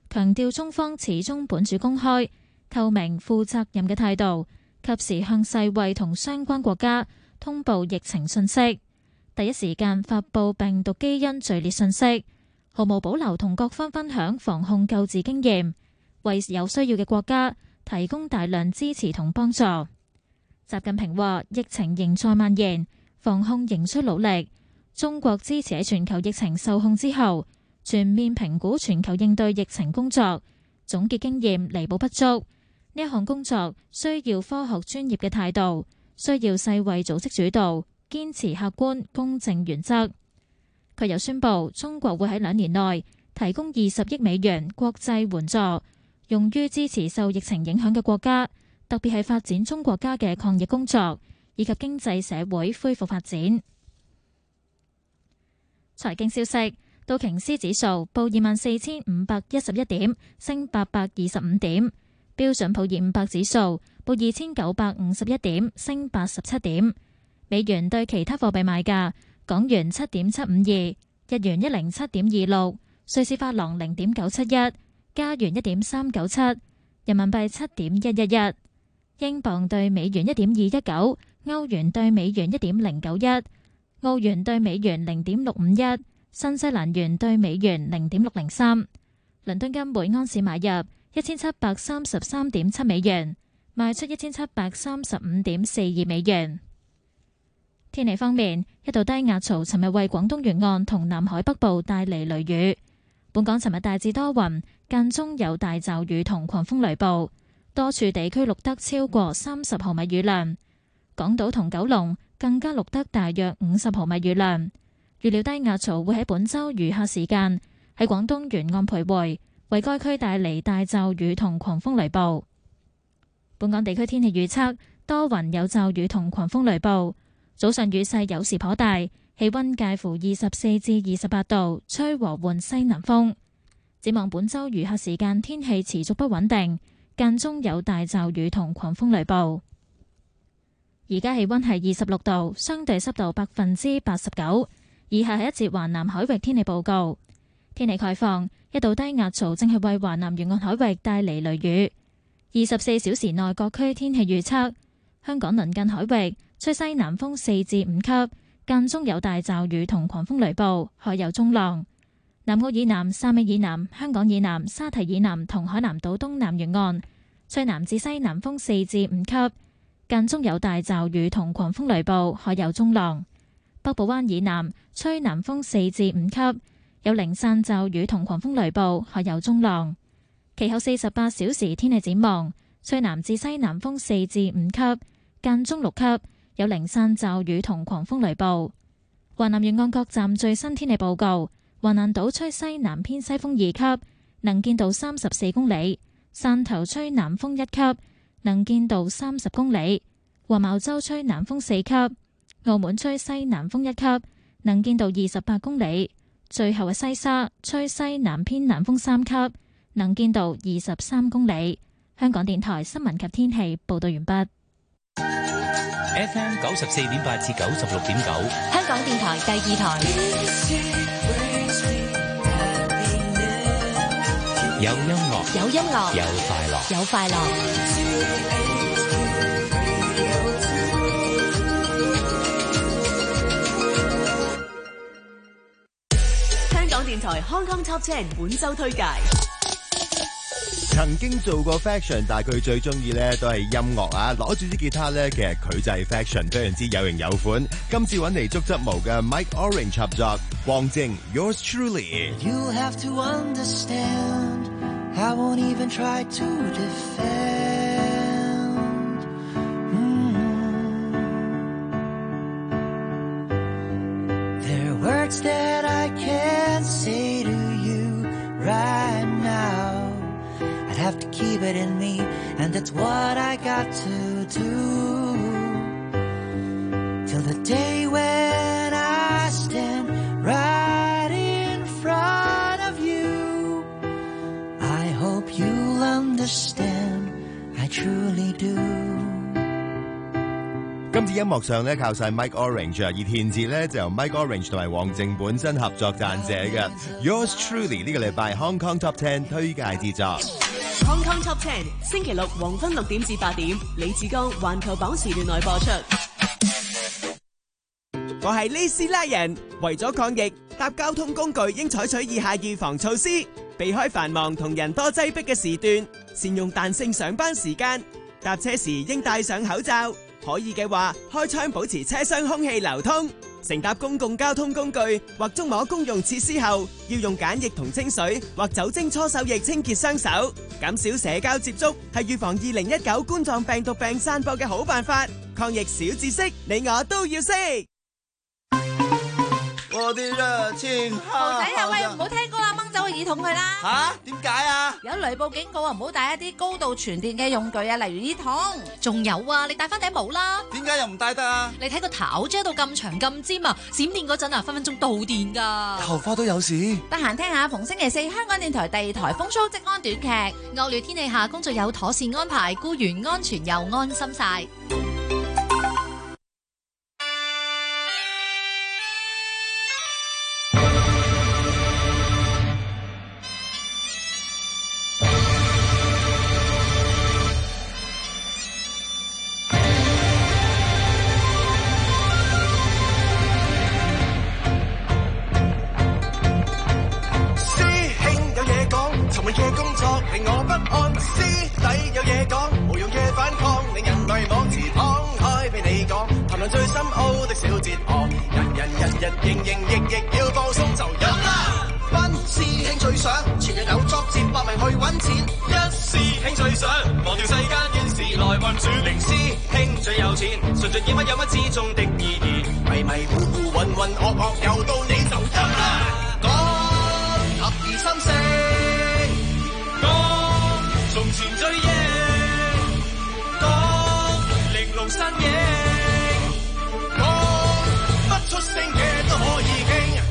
強調中方始終本住公開、透明、負責任嘅態度，及時向世衛同相關國家通報疫情信息，第一時間發布病毒基因序列信息，毫無保留同各方分享防控救治經驗，為有需要嘅國家提供大量支持同幫助。習近平話：疫情仍在蔓延，防控仍需努力。中國支持喺全球疫情受控之後，全面評估全球應對疫情工作，總結經驗，彌補不足。呢一項工作需要科學專業嘅態度，需要世衛組織主導，堅持客觀公正原則。佢又宣布，中國會喺2年內提供20億美元國際援助，用於支持受疫情影響嘅國家，特別係發展中國家嘅抗疫工作，以及經濟社會恢復發展。財經消息，道瓊斯指數報24,511點，升825點；標準普爾500指數報2,951點，升87點。美元對其他貨幣賣價：港元7.752，日元107.26，瑞士法郎0.971，加元1.397，人民幣7.111，英鎊對美元1.219，歐元對美元1.091，澳元對美元0.651，新西蘭元對美元0.603。倫敦金每安士買入1733.7美元，賣出1735.42美元。天氣方面，一道低壓槽尋日為廣東沿岸同南海北部帶嚟雷雨。本港尋日大致多雲，間中有大驟雨同狂風雷暴，多處地區錄得超過30毫米雨量。港島同九龍更加錄得大約50毫米雨量。預料低壓槽會喺本週餘下時間喺廣東沿岸徘徊，為該區帶嚟大驟雨同狂風雷暴。本港地區天氣預測，多雲有驟雨同狂風雷暴。早上雨勢有時頗大，氣溫介乎24至28度，吹和緩西南風。展望本週餘下時間天氣持續不穩定，間中有大驟雨同狂風雷暴。而家氣溫係26度，相對濕度89%。以下係一節華南海域天氣報告。天氣概況，一道低壓槽正係為華南沿岸海域帶嚟雷雨。24小時內各區天氣預測：香港鄰近海域吹西南風4至5級，間中有大驟雨同狂風雷暴，海有中浪。南澳以南、汕尾以南、香港以南、沙堤以南同海南島東南沿岸吹南至西南風4至5級，間中有大驟雨同狂風雷暴，海有中浪。北部灣以南吹南風4至5級，有零散驟雨同狂風雷暴，海有中浪。其後48小時天氣展望，吹南至西南風4至5級，間中6級，有零散驟雨同狂風雷暴。華南沿岸各站最新天氣報告：橫瀾島吹西南偏西風2級，能見度34公里；汕頭吹南風1級，能見度30公里；黃茅洲吹南風4級；澳門吹西南風1級，能見度28公里；最後係西沙吹西南偏南風3級，能見度23公里。香港電台新聞及天氣報道完畢。 FM 94.8至96.9， 香港電台第2台。 有音樂， 有音樂， 有快樂， 有快樂。香港電台 Hong Kong Top 10本周推介。 曾經做過 fashion，但係佢最中意咧都係音樂啊！攞住支吉他咧，其實佢就係 fashion， 非常之有型有款。今次揾嚟觸執毛嘅 Mike Orange 合作，黃靖 Yours Truly。 You'll have to understand, I won't even try to defend. There are words that I can't say to you right now.I'd have to keep it in me, and that's what I got to do. Till the day when I stand right in front of you, I hope you'll understand, I truly do. 今次音樂上咧靠晒 Mike Orange 而填詞咧就由 Mike Orange 同埋黃靖本身合作撰寫嘅。Yours Truly 呢個禮拜 Hong Kong Top 10推介之作。 Hong Kong Top 10星期六黃昏6點至8點，李志剛環球榜時段內播出。 我係李斯拉人，為咗抗疫，搭交通工具應採取以下預防措施：避開繁忙同人多擠迫嘅時段，善用彈性上班時間，搭車時應戴上口罩，可以嘅話開窗保持車廂空氣流通。乘搭公共交通工具或觸摸公用設施後，要用梘液同清水或酒精搓手液清潔雙手。減少社交接觸係預防2019冠狀病毒病散播嘅好辦法。抗疫小知識，你我都要識。 我啲熱情豪仔啊，喂，唔好聽歌啦，掹走個耳筒佢啦。 吓？點解啊？ 有雷暴警告啊，唔好帶一啲高度傳電嘅用具啊，例如耳筒。仲有啊，你戴翻頂帽啦。 點解又唔戴得啊？ 你睇個頭遮到咁長咁尖啊，閃電嗰陣啊，分分鐘導電噶。 頭髮都有事。 得閒聽下，逢星期四香港電台第2台風騷職安短劇。惡劣天氣下，工作有妥善安排，僱員安全又安心晒。 令我不安，師弟有嘢講，無用嘅反抗，令人迷惘，自敞開俾你講，談論最深奧的小哲學，人營役要放鬆就有啦。分師兄最想，全日有作戰搏命去揾錢，一師兄最想，忘掉世間怨事來運轉，零師兄最有錢，純盡演乜有乜之中的意義，迷迷糊糊渾渾噩噩，又到你就有啦。講合二心聲。從前最贏，講玲瓏身影，講不出聲嘅都可以傾。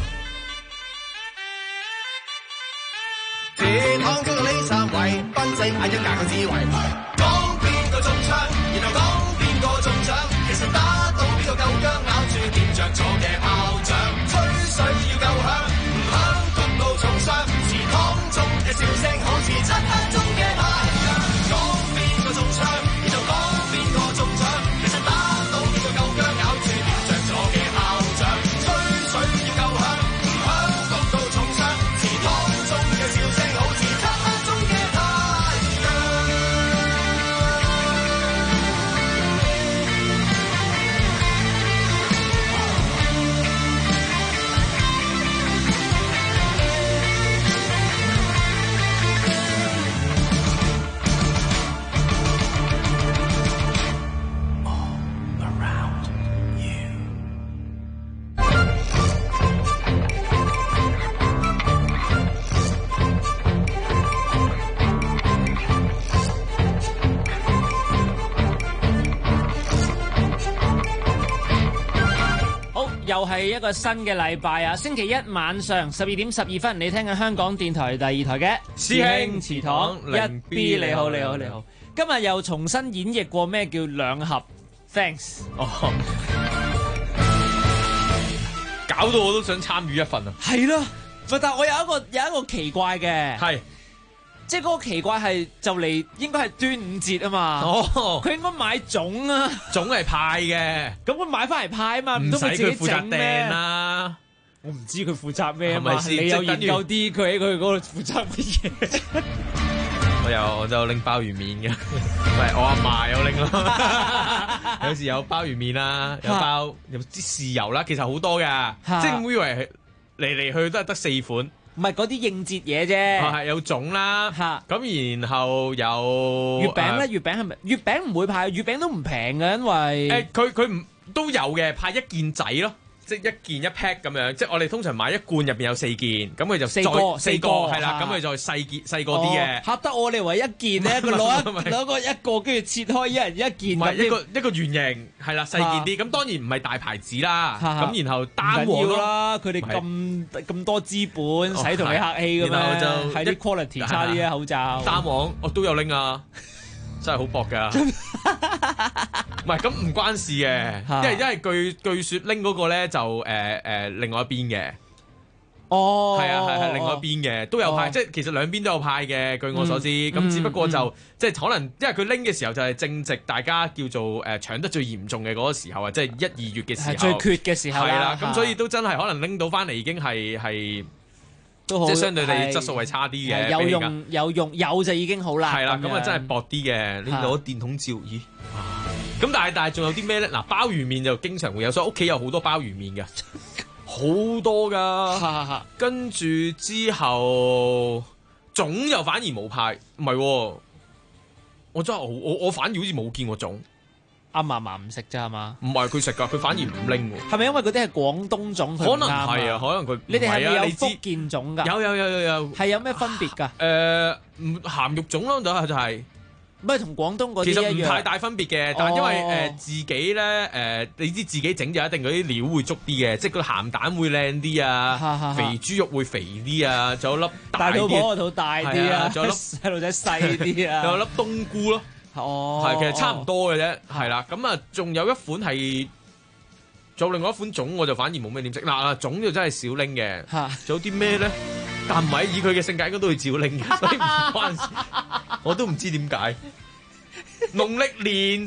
鐵行中到呢3位，賓仔嗌一架嘅智慧，講邊個中槍，然後講邊個中獎，其實打到邊個夠薑，咬住掂着咗嘅炮仗，吹水要夠響，唔響焗到重傷，祠堂中嘅笑聲好似漆黑中嘅太陽，講邊個中槍，然後講邊個中獎，其實打到邊個夠薑，咬住掂着咗嘅炮仗，吹水要夠響，唔響焗到重傷，祠堂中嘅笑聲好似漆黑中嘅太陽。 又係一個新嘅禮拜啊！星期一晚上12點12分，你聽緊香港電台第2台嘅師兄祠堂1B，你好。今日又重新演繹過咩叫兩盒 Thanks。 哦，搞到我都想參與一份啊！ 係咯，但係我有一個奇怪嘅， 係即係嗰個奇怪係就嚟應該係端午節啊嘛。哦，佢應該買粽啊， 粽係派嘅， 咁佢買翻嚟派啊嘛，唔通佢自己整咩啊？我唔知佢負責咩啊嘛，你有研究啲佢喺佢嗰度負責乜嘢？ 我就拎鮑魚麵嘅，喂，我阿嫲有拎咯，有時有鮑魚麵啦，有啲豉油啦，其實好多㗎，即係我以為嚟去都係得4款。 唔係嗰啲應節嘢啫， 係有粽啦，咁然後有月餅咧，月餅係咪？月餅唔會派，月餅都唔平嘅，因為佢唔都有嘅，派一件仔咯，即係一件一 pack 咁樣，即係我哋通常買一罐入邊有4件，咁佢就4個係啦，咁佢再細個啲嘅。 嚇得我哋為一件咧，佢攞一個跟住切開一人一件， 唔係一個圓形係啦，細件啲，咁當然唔係大牌子啦，咁然後單喎啦，佢哋咁多資本，使同你客氣㗎嘛，係啲 quality 差啲嘅口罩。 單黃我都有拎啊。 真係好薄㗎。唔係咁唔關事嘅，因為據說拎嗰個咧就另外一邊嘅。 哦， 係啊，另外一邊嘅都有派，即係其實兩邊都有派嘅。據我所知，咁只不過就即係可能因為佢拎嘅時候就係正值大家叫做搶得最嚴重嘅嗰個時候啊，即係1-2月嘅時候， 最缺嘅時候係啦。咁所以都真係可能拎到翻嚟已經係都即係相對地質素係差啲嘅。 有就已經好啦。 係啦，咁啊真係薄啲嘅。你攞電筒照，咦？咁但係仲有啲咩咧？嗱，鮑魚麵就經常會有，所以屋企有好多鮑魚麵嘅。好多噶，跟住之後粽又反而冇派，唔係，我真係我反而好似冇見過粽。 阿嫲嫲唔食咋係嘛？ 唔係佢食噶，佢反而唔拎喎。 係咪因為嗰啲係廣東粽？ 可能係啊，可能佢。 你哋係咪有福建粽㗎？ 有，係有咩分別㗎？ 鹹肉粽咯，就係。 唔係同廣東嗰啲其實一樣， 唔太大分別嘅，但係因為自己咧你知自己整就一定嗰啲料會足啲嘅，即係個鹹蛋會靚啲啊，肥豬肉會肥啲啊，仲有粒大肚婆個肚大啲啊， 仲有粒細路仔細啲啊， 仲有粒冬菇咯，係其實差唔多嘅啫，係啦，咁啊仲有一款係，仲有另外一款粽我就反而冇咩點食，嗱粽就真係少拎嘅，仲有啲咩咧？但唔係以佢嘅性格應該都會照拎嘅，所以唔關事。我都唔知點解。農曆年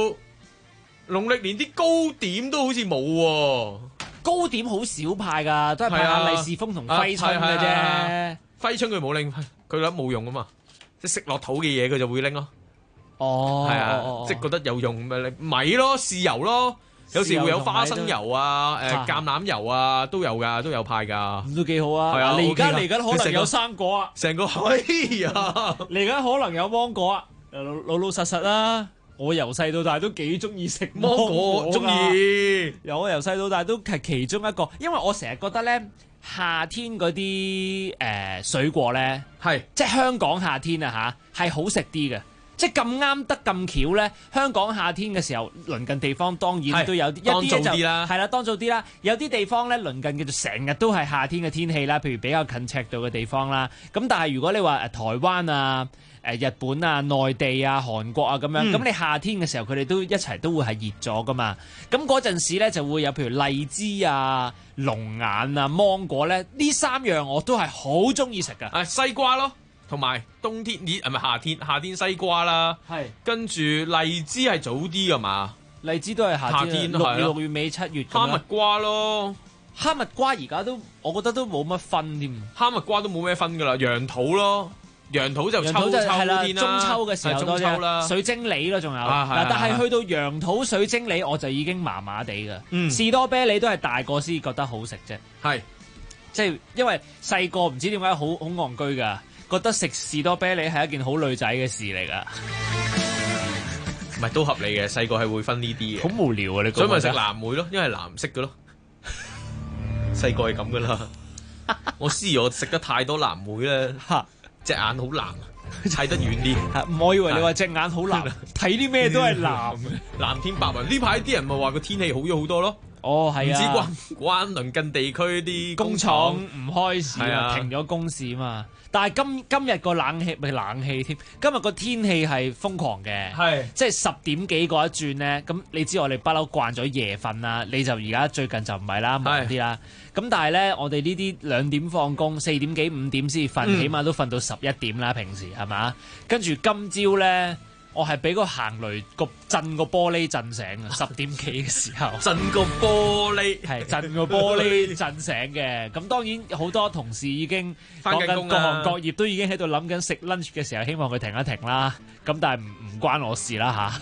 啲糕點都好似冇喎， 糕點好少派㗎，都係派下利是封同揮春嘅啫。 揮春佢冇拎，佢覺得冇用啊嘛，即係食落肚嘅嘢佢就會拎咯。 哦， 係啊，即係覺得有用咪拎米咯、豉油咯。有時會有花生油啊、橄欖油啊，都有㗎，都有派㗎。 咁都幾好啊！ 係啊， 嚟緊可能有生果啊， 成個哎呀！ 嚟緊可能有芒果啊！老實啦，我由細到大都幾中意食芒果， 中意。 我由細到大都係其中一個，因為我成日覺得咧，夏天嗰啲水果咧， 係即係香港夏天啊嚇，係好食啲嘅。即係咁啱得咁巧咧，香港夏天嘅時候，鄰近地方當然都有啲當造啲啦， 係啦，當造啲啦。有啲地方咧，鄰近叫做成日都係夏天嘅天氣啦，譬如比較近赤道嘅地方啦。咁但係如果你話台灣啊、日本啊、內地啊、韓國啊咁樣，咁你夏天嘅時候佢哋都一齊都會係熱咗噶嘛。咁嗰陣時咧就會有譬如荔枝啊、龍眼啊、芒果咧，呢3樣我都係好中意食噶。 西瓜咯。同埋冬天係咪夏天西瓜啦，係跟住荔枝係早啲噶嘛？ 荔枝都係夏天6月尾7月。 哈密瓜咯， 哈密瓜而家都我覺得都冇乜分添。 哈密瓜都冇咩分噶啦，楊桃咯，楊桃就秋天啦， 中秋嘅時候多啲。水晶梨咯，仲有嗱，但係去到楊桃、水晶梨我就已經麻麻地噶。士多啤梨都係大個先覺得好食啫。係，即係因為細個唔知點解好戇居噶。覺得食士多啤梨係一件好女仔嘅事嚟噶， 唔係都合理嘅。細個係會分呢啲嘅， 好無聊啊！你所以咪食藍莓咯，因為係藍色嘅咯。細個係咁噶啦，我食得太多藍莓咧，隻眼好藍，睇得遠啲。 我以為你話隻眼好藍，睇啲咩都係藍， 藍天白雲。呢排啲人咪話個天氣好咗好多咯。 哦，係啊， 唔知關鄰近地區啲工廠唔開市啊，停咗工市嘛。但係今日個冷氣添，今日個天氣係瘋狂嘅，即係10點幾嗰一轉咧。咁你知我哋不嬲慣咗夜瞓啦，你就而家最近就唔係啦，忙啲啦。咁但係咧，我哋呢啲2點放工，4點幾5點先瞓，起碼都瞓到11點啦。平時係嘛？跟住今朝咧。我係俾個行雷震個玻璃震醒啊！10點幾嘅時候， 震個玻璃係震個玻璃震醒嘅。咁當然好多同事已經講緊各行各業都已經喺度諗緊食 lunch 嘅時候，希望佢停一停啦。咁但係唔關我事啦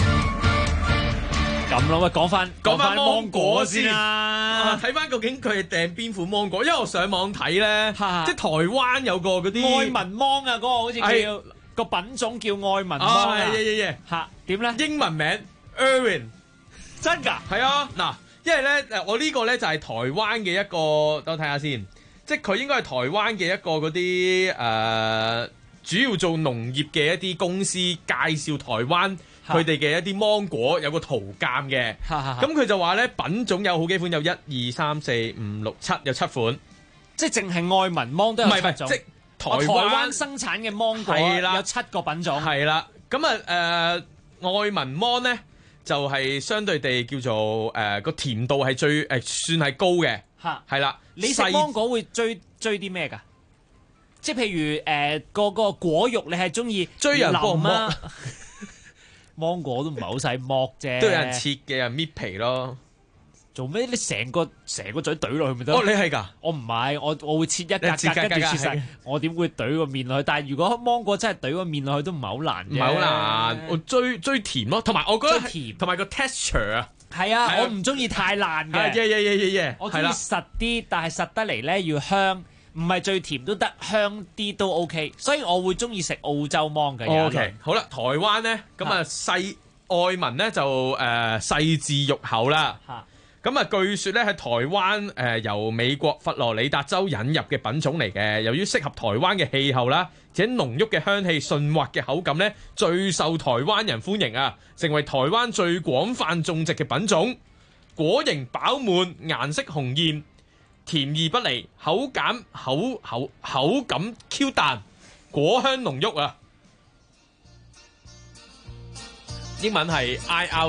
吓。咁咯，喂，講翻芒果先啦。 睇翻究竟佢係訂邊款芒果？因為我上網睇咧，即係台灣有個嗰啲愛文芒啊，嗰個好似叫。個品種叫愛文芒嚇點咧？ 英文名 Irwin 真㗎？ 係啊嗱，因為咧我呢個咧就係台灣嘅一個，等我睇下先，即係佢應該係台灣嘅一個嗰啲主要做農業嘅一啲公司介紹台灣佢哋嘅一啲芒果，有個圖鑑嘅。咁佢就話咧品種有好幾款，有1、2、3、4、5、6、7，有7款， 即係淨係愛文芒都有7種。 即台灣生產嘅芒果有7個品種， 係啦。 咁愛文芒咧就係相對地叫做個甜度係最算係高嘅，係啦。 你食芒果會追啲咩㗎？即係譬如個果肉，你係中意追人幫我剝芒果都唔係好使剝啫， 都有人切嘅，人搣皮咯。 做咩？你成個嘴懟落去咪得？ 哦，你係㗎？ 我唔係，我會切一格跟住切晒。我點會懟個面落去？但係如果芒果真係懟個面落去都唔係好難嘅。唔係好難， 我追甜咯，同埋我覺得甜，同埋個 texture 啊。 係啊，我唔中意太爛嘅。我中意實啲，但係實得嚟咧要香，唔係最甜都得，香啲都 OK。所以我會中意食澳洲芒嘅。 OK， 好啦，台灣咧咁愛文咧就細緻肉厚啦。咁據說咧喺台灣由美國佛羅里達州引入嘅品種嚟嘅，由於適合台灣嘅氣候啦，且濃郁嘅香氣、順滑嘅口感咧，最受台灣人歡迎啊，成為台灣最廣泛種植嘅品種。果形飽滿，顏色紅豔，甜而不膩，口感 Q 彈，果香濃郁啊！英文係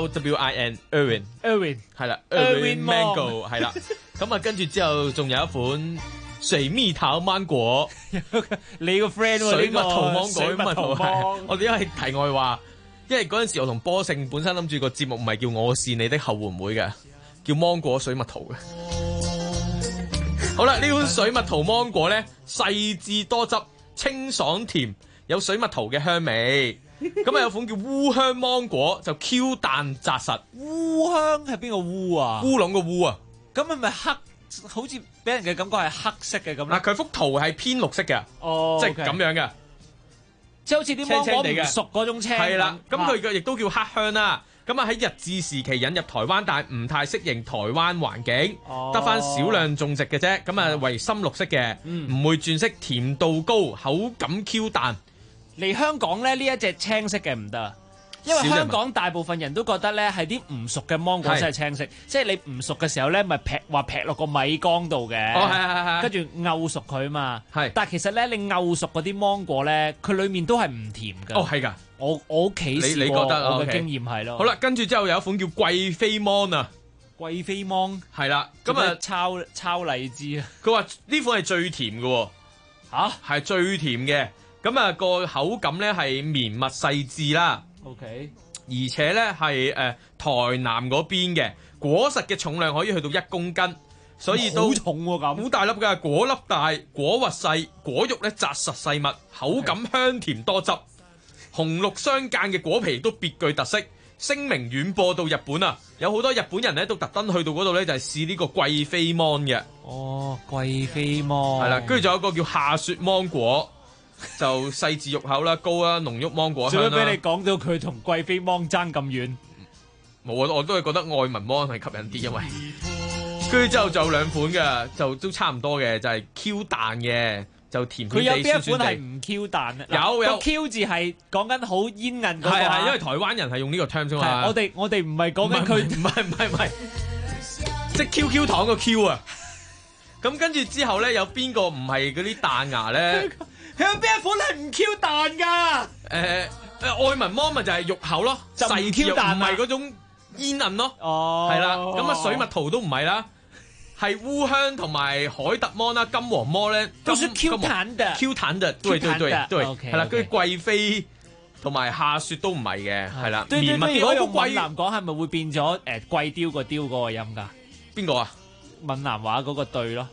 IRWIN Irwin 係啦 Irwin Mango 係啦，咁啊跟住之後仲有一款水蜜桃芒果， 你個 friend 水蜜桃芒果，水蜜桃係我哋因為題外話，因為嗰陣時我同波勝本身諗住個節目唔係叫我是你的後援會嘅，叫芒果水蜜桃嘅。好啦，呢款水蜜桃芒果咧細緻多汁，清爽甜，有水蜜桃嘅香味。咁啊有款叫烏香芒果就 Q 彈紮實。 烏香係邊個烏啊？ 烏龍個烏啊？ 咁係咪黑？好似俾人嘅感覺係黑色嘅咁。 嗱，佢幅圖係偏綠色嘅，即係咁樣嘅， 即係好似啲芒果唔熟嗰種青。 係啦，咁佢嘅亦都叫黑香啦。咁啊喺日治時期引入台灣，但係唔太適應台灣環境，得翻少量種植嘅啫。咁啊為深綠色嘅，唔會轉色，甜度高，口感 Q 彈。 嚟香港咧呢一隻青色嘅唔得，因為香港大部分人都覺得咧係啲唔熟嘅芒果先係青色，即係你唔熟嘅時候咧咪劈落個米缸度嘅，跟住漚熟佢啊嘛。但係其實咧你漚熟嗰啲芒果咧，佢裡面都係唔甜㗎。 哦，係㗎， 我屋企試過，我嘅經驗係咯。 好啦，跟住之後有一款叫貴妃芒啊， 貴妃芒係啦，咁啊抄荔枝啊。 佢話呢款係最甜嘅喎，係最甜嘅。咁啊個口感咧係綿密細緻啦 ，OK， 而且咧係台南嗰邊嘅果實嘅重量可以去到1公斤，所以都好重喎咁， 好大粒㗎，果粒大，果核細，果肉咧紮實細密，口感香甜多汁，紅綠相間嘅果皮都別具特色，聲名遠播到日本啊！有好多日本人咧都特登去到嗰度咧就係試呢個貴妃芒嘅。 哦，貴妃芒係啦，跟住仲有一個叫夏雪芒果。就細緻肉口啦，高啦，濃郁芒果香啦。 做咩俾你講到佢同貴妃芒爭咁遠？ 冇啊，我都係覺得愛文芒係吸引啲，因為跟住之後就有兩款嘅，就都差唔多嘅，就係 Q 彈嘅，就甜甜地。佢有邊一款係唔 Q 彈啊？ 有個 Q 字係講緊好煙韌嗰個。 係因為台灣人係用呢個 term 啫嘛。 我哋唔係講緊佢， 唔係，即係 QQ 糖個 Q 啊！咁跟住之後咧，有邊個唔係嗰啲彈牙咧？ 佢有邊一款係唔 Q 彈㗎？ 愛文芒咪就係肉厚咯，細 Q 彈唔係嗰種煙韌咯。哦，係啦，咁啊水蜜桃都唔係啦，係烏香同埋海特芒啦、金黃芒咧都係 Q 彈的 ，Q 彈的，對，係啦，跟住貴妃同埋夏雪都唔係嘅，係啦。 綿密啲，我用閩南講係咪會變咗貴雕個雕嗰個音㗎？ 邊個啊？ 閩南話嗰個對咯，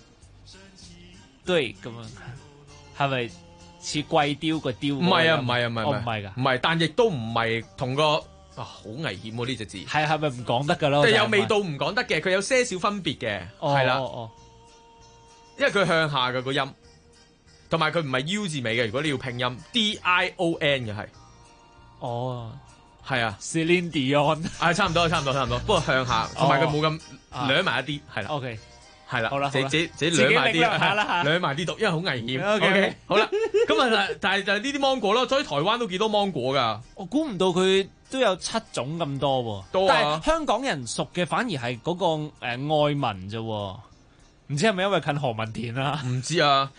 對咁樣。係咪似貴雕個雕？唔係啊，唔係㗎， 唔係，但亦都唔係同個好危險喎呢隻字。 係咪唔講得㗎咯？ 即係有味道唔講得嘅，佢有些少分別嘅，係啦。因為佢向下嘅個音，同埋佢唔係 U 字尾嘅。如果你要拼音 DION 嘅係。 哦， 係啊 ，Celine Dion 差唔多。不過向下，同埋佢冇咁掠埋一啲，係啦。 OK。 係啦， 好啦， 自己掠埋啲，掠埋啲毒，因為好危險。 OK， 好啦，咁啊，但係就係呢啲芒果咯，所以台灣都幾多芒果㗎。 我估唔到佢都有7種咁多喎。 多啊！ 但係香港人熟嘅反而係嗰個愛文啫喎，唔知係咪因為近何文田啊？ 唔知啊，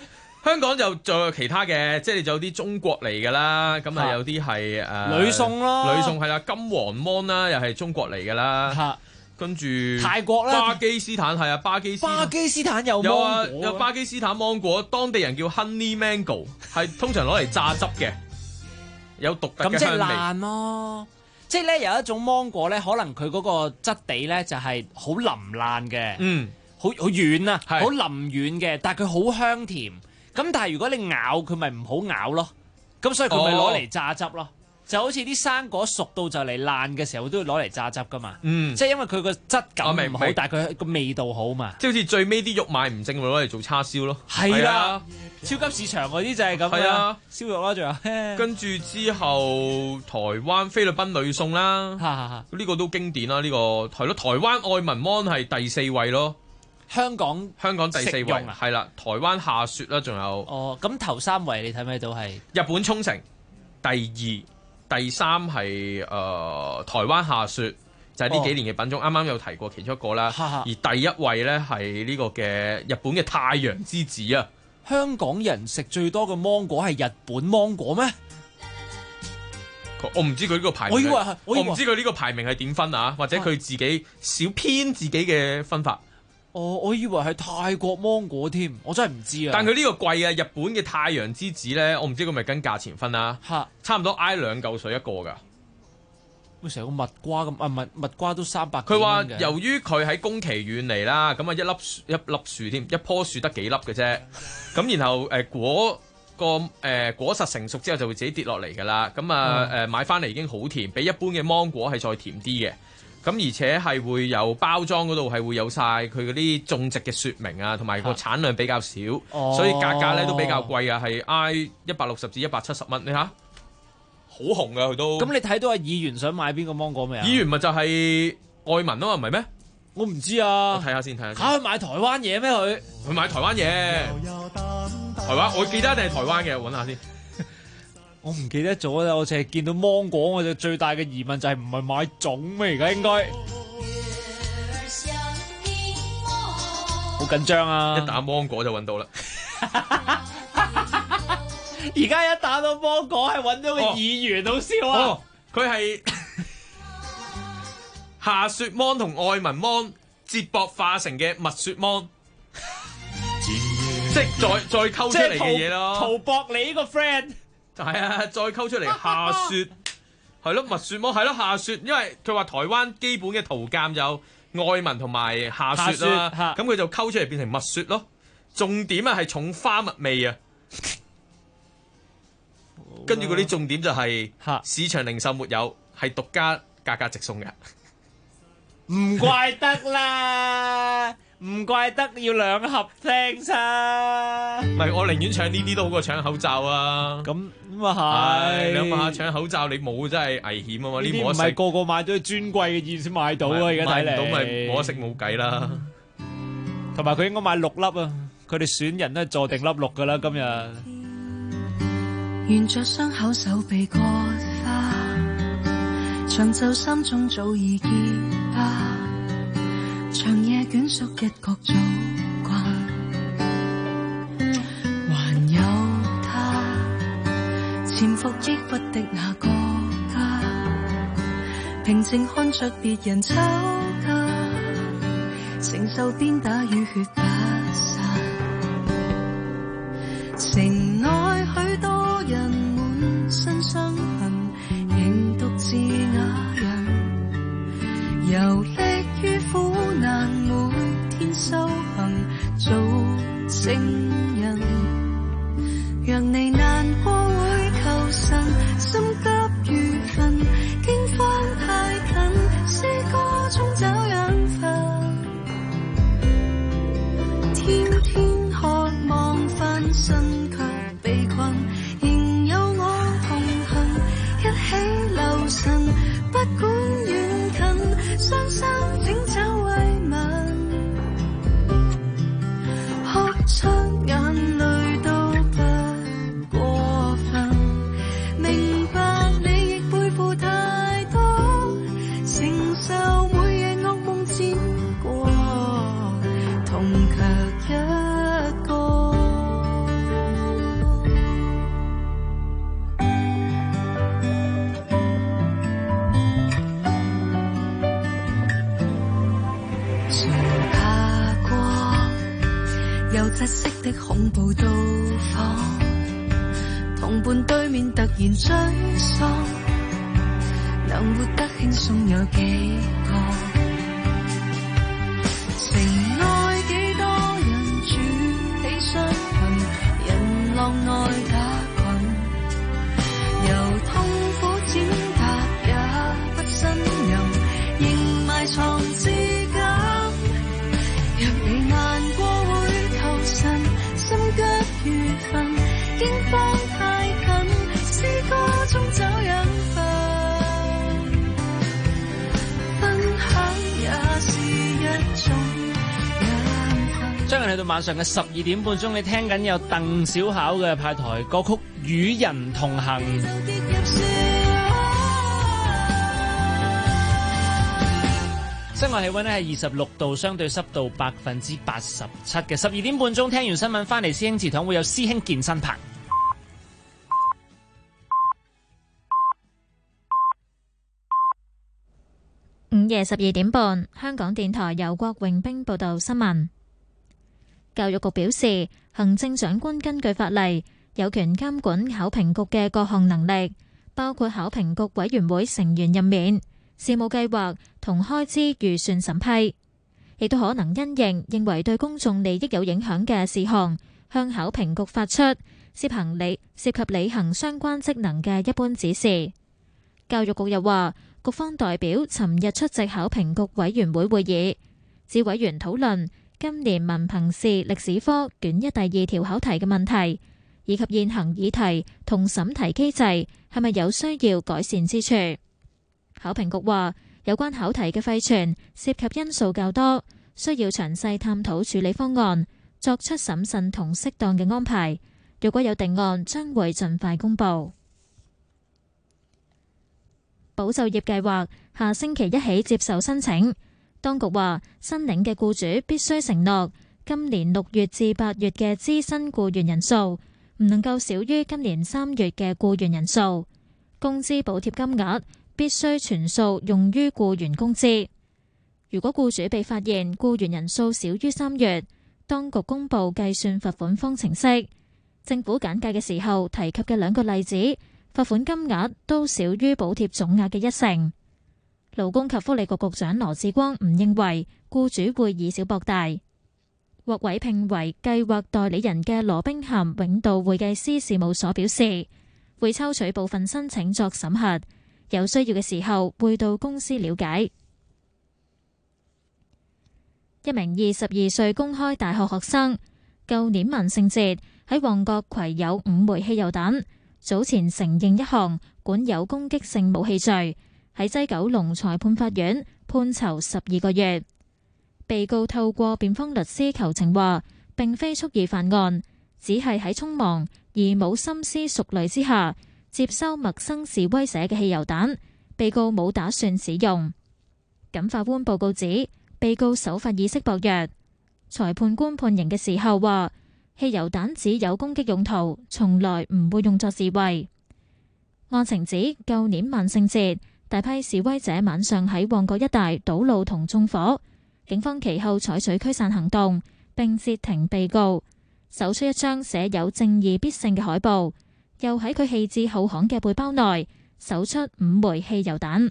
香港就仲有其他嘅，即係你仲有啲中國嚟㗎啦，咁啊有啲係呂宋咯， 呂宋係啦，金黃芒啦，又係中國嚟㗎啦。跟住泰國啦， 巴基斯坦係啊，巴基斯坦有芒果啊，有巴基斯坦芒果，當地人叫 honey mango， 係通常攞嚟榨汁嘅，有獨特嘅香味。咁即係爛咯，即係咧有一種芒果咧，可能佢嗰個質地咧就係好腍爛嘅，好軟啊，好腍軟嘅，但係佢好香甜。咁但係如果你咬佢咪唔好咬咯，咁所以佢咪攞嚟榨汁咯。就好似啲生果熟到就嚟爛嘅時候，都要攞嚟榨汁噶嘛。即係因為佢個質感唔好，但係佢個味道好嘛。 即係好似最尾啲肉賣唔正，咪攞嚟做叉燒咯。 係啦，超級市場嗰啲就係咁啦。燒肉啦，仲有。跟住之後，台灣、菲律賓呂宋啦，呢個都經典啦。呢個係咯，台灣愛文芒係第4位咯。 香港第4位係啦，台灣夏雪啦，仲有。 哦，咁頭3位你睇唔睇到係？ 日本沖繩第2。第3係台灣夏雪，就係呢幾年嘅品種，啱啱有提過其中一個啦。而第1位呢係呢個嘅日本嘅太陽之子啊！ 香港人食最多嘅芒果係日本芒果咩？ 我唔知佢呢個排名， 我唔知佢呢個排名係點分啊？或者佢自己少偏自己嘅分法。 我以為係泰國芒果添，我真係唔知啊！ 但佢呢個貴啊，日本嘅太陽之子咧，我唔知佢咪跟價錢分啦，差唔多挨2嚿水一個㗎。 會成個蜜瓜咁啊？蜜瓜都300幾蚊嘅。 佢話由於佢喺宮崎遠嚟啦，咁啊一粒樹添，一棵樹得幾粒嘅啫。咁然後果實成熟之後就會自己跌落嚟㗎啦。咁啊買翻嚟已經好甜，比一般嘅芒果係再甜啲嘅。咁而且係會有包裝嗰度係會有晒佢嗰啲種植嘅說明啊，同埋個產量比較少，所以價格咧都比較貴啊，係挨160至170蚊。你睇下，好紅噶佢都。咁你睇到阿議員想買邊個芒果未啊？ 議員咪就係愛文咯，唔係咩？ 我唔知啊。 我睇下先， 佢買台灣嘢咩？ 佢買台灣嘢。台灣，我記得一定係台灣嘅，揾下先。 我唔記得咗啦，我淨係見到芒果，我就最大嘅疑問就係唔係買種咩？而家應該好緊張啊！ 一打芒果就揾到啦。 而家一打到芒果係揾到個議員，好笑啊！ 佢係夏雪芒同愛文芒接駁化成嘅蜜雪芒，即係再溝出嚟嘅嘢咯。 陶博你呢個 friend。 係啊，再溝出嚟夏雪，係咯蜜雪芒，係咯夏雪，因為佢話台灣基本嘅圖鑑有愛文同埋夏雪啦，咁佢就溝出嚟變成蜜雪咯。重點啊係重花蜜味啊，跟住嗰啲重點就係市場零售沒有，係獨家價格直送嘅， 唔怪得啦。唔怪得要2盒聽咋， 唔係我寧願搶呢啲都好過搶口罩啊！ 咁啊係， 你諗下搶口罩你冇真係危險啊嘛！呢啲唔係個個買到尊貴嘅嘢先買到啊！而家睇嚟買唔到咪冇得食冇計啦。 同埋佢應該買6粒啊！佢哋選人都係坐定粒6噶啦今日。 沿着傷口手臂割花，長袖衫中早已結疤。長夜捲縮一角早慣，還有他潛伏抑鬱的那個家，平靜看着別人吵架，承受鞭打與血不散。城內許多人滿身傷痕，仍獨自啞忍，遊歷於苦難，每天修行做聖人。讓你難過會求神，心急如焚，驚慌太近，詩歌中找養分。 的恐怖到訪，同伴對面突然沮喪，能活得輕鬆有幾個？情愛幾多人住起雙群，人浪內打滾，由痛苦踐踏也不呻吟，仍埋藏至今。若你難過會求神，心急如焚，驚慌太近，詩歌中找養分，分享也是一種養分。 將近去到晚上嘅12點半鐘，你聽緊有鄧小巧嘅派台歌曲《與人同行》。室外氣溫咧係26度，相對濕度87%嘅。12點半鐘聽完新聞翻嚟，師兄祠堂會有師兄健身棚。 午夜12點半，香港電台由郭榮兵報道新聞。教育局表示，行政長官根據法例有權監管考評局嘅各項能力，包括考評局委員會成員任免、事務計劃同開支預算審批，亦都可能因應認為對公眾利益有影響嘅事項，向考評局發出涉及履行相關職能嘅一般指示。教育局又話，局方代表尋日出席考評局委員會會議，指委員討論今年文憑試歷史科卷1第2條考題嘅問題，以及現行議題同審題機制係咪有需要改善之處。考評局話，有關考題嘅廢傳涉及因素較多，需要詳細探討處理方案，作出審慎同適當嘅安排。若果有定案，將會盡快公佈。保就業計劃下星期一起接受申請，當局話申領嘅僱主必須承諾今年6月至8月嘅資薪僱員人數唔能夠少於今年3月嘅僱員人數，工資補貼金額必須全數用於僱員工資。如果僱主被發現僱員人數少於3月，當局公布計算罰款方程式。政府簡介嘅時候提及嘅兩個例子，罰款金額都少於補貼總額嘅1成。勞工及福利局局長羅致光唔認為僱主會以小博大。獲委聘為計劃代理人嘅羅兵咸永道會計師事務所表示，會抽取部分申請作審核，有需要嘅時候會到公司了解。一名22歲公開大學學生，舊年萬聖節喺旺角攜有5枚汽油彈，早前承認一項管有攻擊性武器罪，喺西九龍裁判法院判囚12個月。被告透過辯方律師求情話，並非蓄意犯案，只係喺匆忙而冇深思熟慮之下接收陌生示威者嘅汽油彈，被告冇打算使用。檢法官報告指，被告手法意識薄弱。裁判官判刑嘅時候話，汽油彈只有攻擊用途，從來唔會用作自衛。案情指，舊年萬聖節大批示威者晚上喺旺角一帶堵路同縱火，警方其後採取驅散行動，並截停被告，搜出一張寫有正義必勝嘅海報，又喺佢棄置後巷嘅背包內搜出5枚汽油彈。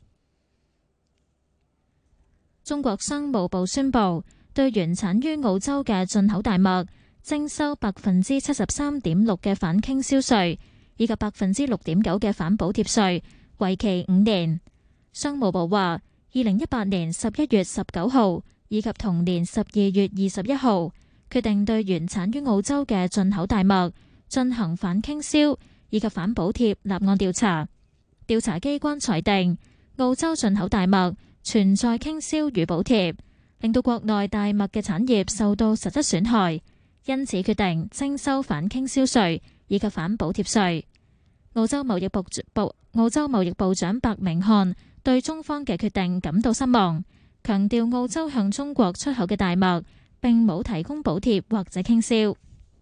中國商務部宣布，對原產於澳洲嘅進口大麥徵收73.6%嘅反傾銷稅，以及6.9%嘅反補貼稅，為期5年。商務部話，2018年11月19號以及同年12月21號，決定對原產於澳洲嘅進口大麥進行反傾銷以及反補貼立案調查。調查機關裁定，澳洲進口大麥存在傾銷與補貼，令到國內大麥嘅產業受到實質損害，因此決定徵收反傾銷稅以及反補貼稅。澳洲貿易部長白明漢對中方嘅決定感到失望，強調澳洲向中國出口嘅大麥並冇提供補貼或者傾銷。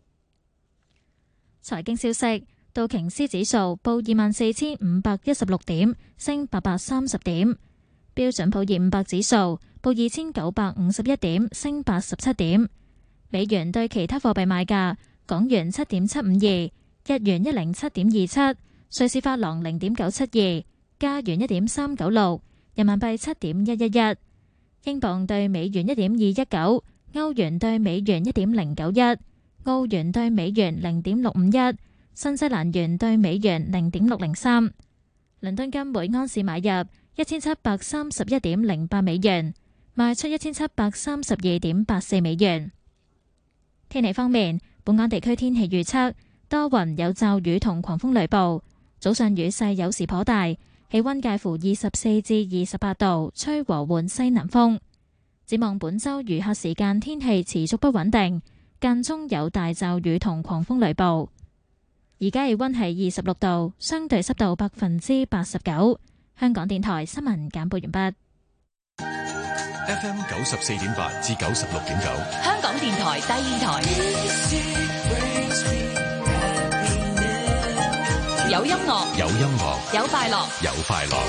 財經消息，道瓊斯指數報24,516點，升830點。標準普爾500指數報2,951點，升87點。 美元對其他貨幣賣價：港元7.752，日元107.27，瑞士法郎0.972，加元1.396，人民幣7.111，英鎊對美元1.219，歐元對美元1.091，澳元對美元0.651，新西蘭元對美元0.603。倫敦金每安士買入1731.08美元，賣出1732.84美元。天氣方面，本港地區天氣預測多雲有驟雨同狂風雷暴，早上雨勢有時頗大，氣溫介乎24至28度，吹和緩西南風。展望本週餘下時間天氣持續不穩定，間中有大驟雨同狂風雷暴。而家氣溫係26度，相對濕度89%。香港電台新聞簡報完畢。 FM 94.8至96.9， 香港電台第二台，有音樂， 有音樂， 有快樂， 有快樂。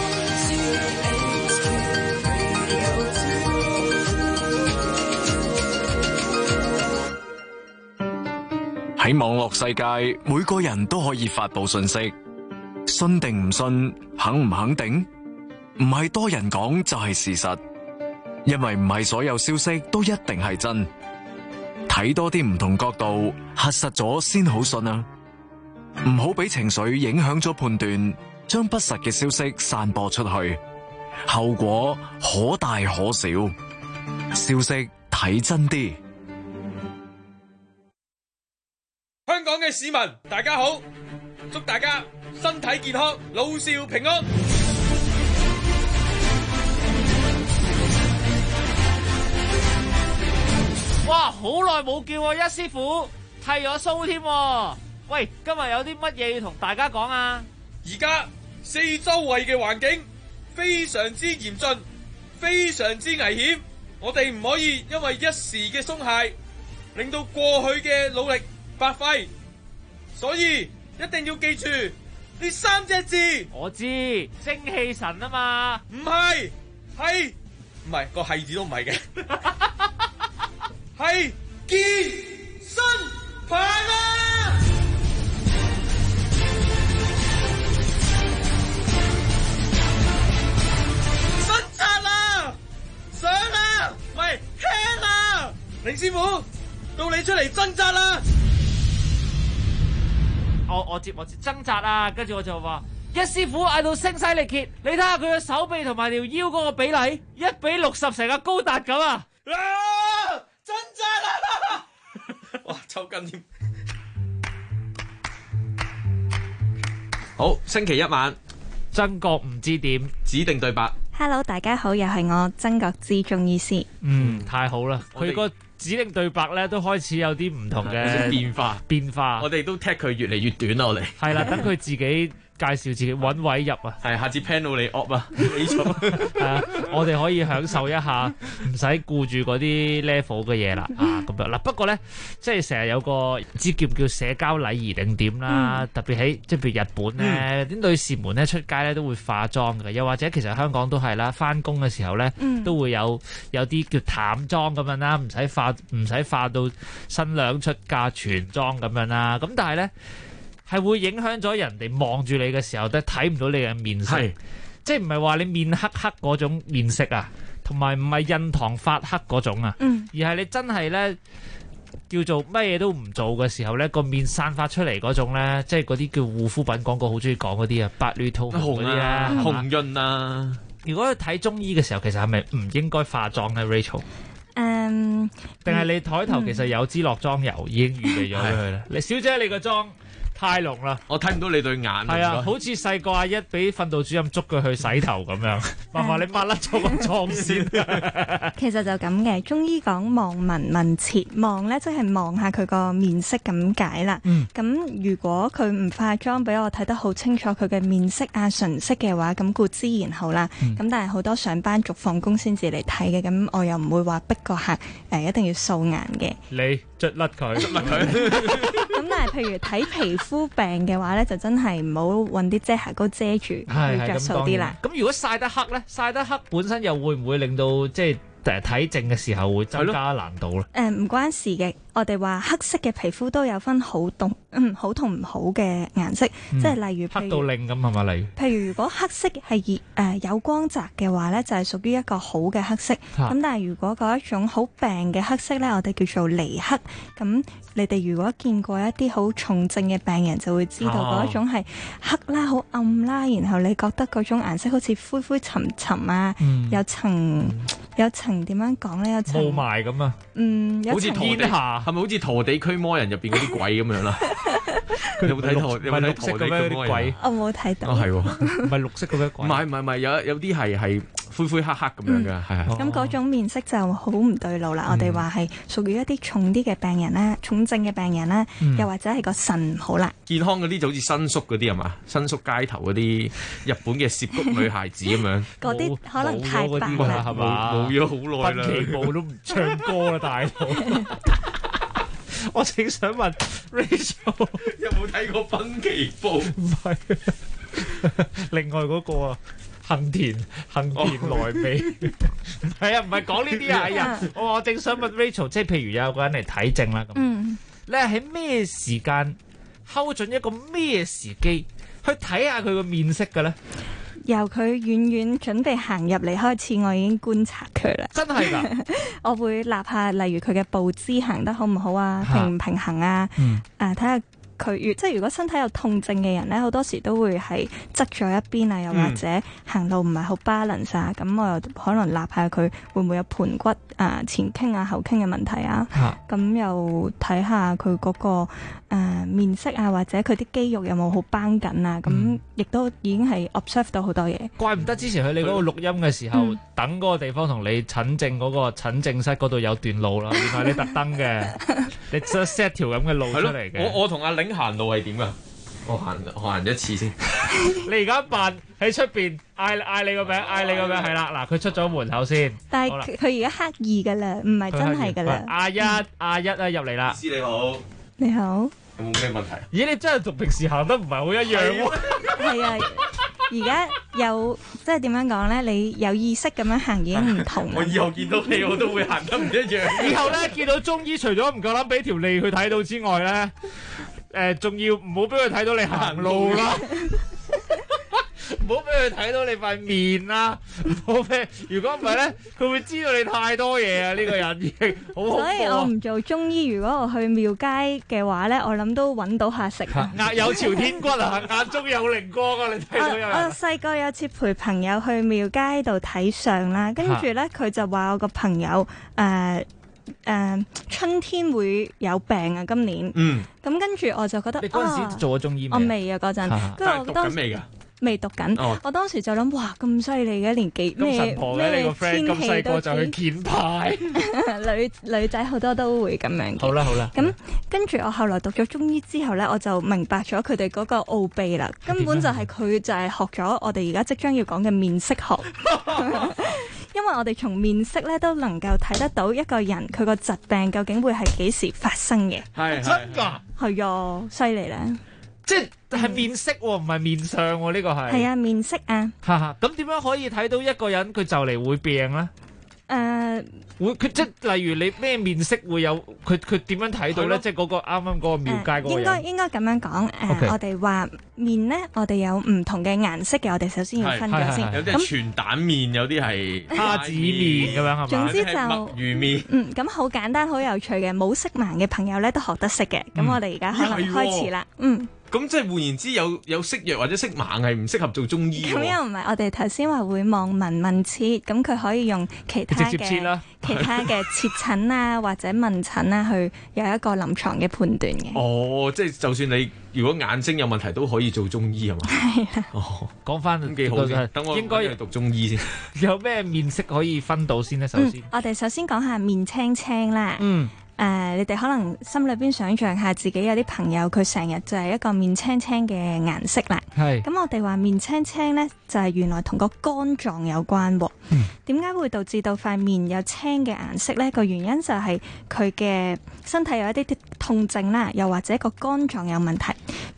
喺網絡世界，每個人都可以發佈信息，信定唔信，肯唔肯定，唔係多人講就係事實，因為唔係所有消息都一定係真，睇多啲唔同角度，核實咗先好信啊！唔好俾情緒影響咗判斷，將不實嘅消息散播出去，後果可大可小。消息睇真啲。 香港嘅市民大家好，祝大家身體健康，老少平安。 哇，好耐冇見喎，一師傅剃咗鬚添。喂，今日有啲乜嘢要同大家講啊？ 而家四周圍嘅環境非常之嚴峻，非常之危險，我哋唔可以因為一時嘅鬆懈，令到過去嘅努力白費，所以一定要記住呢三隻字。 我知，精氣神啊嘛。 唔係，係唔係個係字都唔係嘅，係健身棒啊！伸扎啦，上啦，唔係輕啦，凌師傅，到你出嚟掙扎啦！ 我接掙扎啊，跟住我就話一師傅嗌到聲嘶力竭，你睇下佢嘅手臂同埋條腰嗰個比例1比60，成個高達咁啊！ 掙扎啦！哇，抽筋添。好，星期一晚， 曾國唔知點指定對白。 Hello， 大家好，又係我曾國之中醫師。 太好啦！佢個指定對白咧都開始有啲唔同嘅變化。 我哋都踢佢越嚟越短啦，我哋係啦，等佢自己介紹自己，揾位入啊。 係，下次 panel 你 up 啊，你做係啊，我哋可以享受一下，唔使顧住嗰啲 level 嘅嘢啦。咁樣嗱，不過咧，即係成日有個唔知叫唔叫社交禮儀定點啦，特別喺即係譬如日本咧，啲女士們咧出街咧都會化妝嘅，又或者其實香港都係啦，翻工嘅時候咧都會有啲叫淡妝咁樣啦，唔使化到新娘出嫁全妝咁樣啦。咁但係咧係會影響咗人哋望住你嘅時候咧睇唔到你嘅面色，即係唔係話你面黑黑嗰種面色啊，同埋唔係印堂發黑嗰種啊，而係你真係咧叫做乜嘢都唔做嘅時候咧，個面散發出嚟嗰種咧，即係嗰啲叫護膚品廣告好中意講嗰啲啊，白裏透紅嗰啲啊， 紅潤啊。 如果去睇中醫嘅時候，其實係咪唔應該化妝咧 ，Rachel？定係你台頭其實有支落妝油已經預備咗俾佢啦？你小姐你個妝太濃啦， 我睇唔到你對眼。 係啊，好似細個阿一俾訓導主任捉佢去洗頭咁樣，麻煩你抹甩咗個妝先。 其實就咁嘅，中醫講望聞問切，望咧即係望下佢個面色咁解啦。咁如果佢唔化妝俾我睇得好清楚佢嘅面色啊唇色嘅話，咁固之然好啦。咁但係好多上班族放工先至嚟睇嘅，咁我又唔會話逼個客一定要素顏嘅。 你捽甩佢，捽甩佢。 咁但係譬如睇皮膚病嘅話咧，就真係唔好揾啲遮瑕膏遮住，會着數啲啦。 咁如果曬得黑咧，曬得黑本身又會唔會令到即係睇症嘅時候會增加難度咧？ 唔關事嘅，我哋話黑色嘅皮膚都有分好同唔好嘅顏色，即係例如黑到令咁係咪？ 譬如如果黑色係有光澤嘅話咧，就係屬於一個好嘅黑色。咁但係如果嗰一種好病嘅黑色咧，我哋叫做離黑。咁你哋如果見過一啲好重症嘅病人，就會知道嗰一種係黑啦、好暗啦，然後你覺得嗰種顏色好似灰灰沉沉啊，有層點樣講咧？有層霧霾咁啊！ 好似天下係咪好似陀地驅魔人入邊嗰啲鬼咁樣啦？佢有冇睇陀？有冇睇陀地驅魔人？ 我冇睇到。 哦，係喎， 唔係綠色嗰啲鬼。 唔係，有啲係灰灰黑黑咁樣嘅，係係。 咁嗰種面色就好唔對路啦。我哋話係屬於一啲重啲嘅病人啦，重症嘅病人啦，又或者係個腎唔好啦。 健康嗰啲就好似新宿嗰啲係嘛？新宿街頭嗰啲日本嘅涉谷女孩子咁樣。 嗰啲可能太白啦， 係嘛？冇咗好耐啦。 濱崎步都唔唱歌啦，大佬。我正想問 Rachel 有冇睇過濱崎步？ 唔係，另外嗰個啊，幸田來未。係啊，唔係講呢啲啊，係啊。我正想問 Rachel，即係譬如有個人嚟睇症啦，咁，你係喺咩時間睺準一個咩時機去睇下佢個面色嘅咧？ 由佢遠遠準備行入嚟開始，我已經觀察佢啦。 真係㗎！ 我會立下，例如佢嘅步姿行得好唔好啊，平唔平衡啊，睇下佢即係如果身體有痛症嘅人咧，好多時都會係側咗一邊啊，又或者行路唔係好 balance 啊，咁我又可能立下佢會唔會有盤骨前傾啊後傾嘅問題啊，咁又睇下佢嗰個面色啊，或者佢啲肌肉有冇好繃緊啊，咁亦都已經係 observe 到好多嘢。 怪唔得之前去你嗰個錄音嘅時候，等嗰個地方同你診症嗰個診症室嗰度有段路啦，原來你特登嘅，你 set 條咁嘅路出嚟嘅。 我同阿玲行路係點噶？我行一次先。 你而家扮喺出邊嗌你個名，係啦，嗱，佢出咗門口先。 但係佢而家刻意噶啦，唔係真係噶啦。 阿一入嚟啦。 師你好。 你好。 有冇咩問題？ 咦，你真係同平時行得唔係好一樣喎。 係啊，而家有即係點樣講咧？你有意識咁樣行已經唔同啦。 我以後見到你我都會行得唔一樣。 以後咧見到中醫，除咗唔夠膽俾條脷佢睇到之外咧，仲要唔好俾佢睇到你行路啦。唔好俾佢睇到你塊面啦，唔好俾。如果唔係咧，佢會知道你太多嘢啊！呢個人已經好恐怖啊。 所以我唔做中醫。如果我去廟街嘅話咧，我諗都揾到下食。 額有朝天骨啊，眼中有靈光啊！你睇到有人。 我細個有次陪朋友去廟街度睇相啦，跟住咧佢就話我個朋友春天會有病啊，今年。咁跟住我就覺得你嗰陣時做咗中醫未？ 我未啊，嗰陣。 但係讀緊未㗎？ 未讀緊，我當時就諗，哇，咁犀利嘅年紀，咩天氣都就去見牌。 女仔好多都會咁樣嘅。 好啦。 咁跟住我後來讀咗中醫之後咧，我就明白咗佢哋嗰個奧秘啦。根本就係佢就係學咗我哋而家即將要講嘅面色學。因為我哋從面色咧都能夠睇得到一個人佢個疾病究竟會係幾時發生嘅。 係真㗎？ 係啊，犀利咧！ 即係面色喎，唔係面相喎，呢個係。 係啊，面色啊。 咁點樣可以睇到一個人佢就嚟會病咧？會佢即係例如你咩面色會有佢點樣睇到咧？即係嗰個啱啱嗰個廟街嗰個人。 應該咁樣講我哋話面咧，我哋有唔同嘅顏色嘅，我哋首先要分咗先。 有啲係全蛋面，有啲係蝦子面咁樣係嘛？ 總之就墨魚面。 咁好簡單好有趣嘅，冇色盲嘅朋友咧都學得識嘅。咁我哋而家可能開始啦。 咁即係換言之，有色弱或者色盲係唔適合做中醫。 咁又唔係，我哋頭先話會望聞問切，咁佢可以用其他嘅切診啊，或者問診啊，去有一個臨床嘅判斷嘅。 哦，即係就算你如果眼睛有問題都可以做中醫係嘛？ 係啊。 哦， 講翻咁幾好先。等我應該去讀中醫先。 有咩面色可以分到先呢？首先， 我哋首先講下面青青啦。你哋可能心裏邊想象下自己有啲朋友佢成日就係一個面青青嘅顏色啦。咁我哋話面青青呢，就係原來同個肝臟有關喎。點解會導致到塊面有青嘅顏色呢？個原因就係佢嘅身體有一啲痛症啦，又或者個肝臟有問題。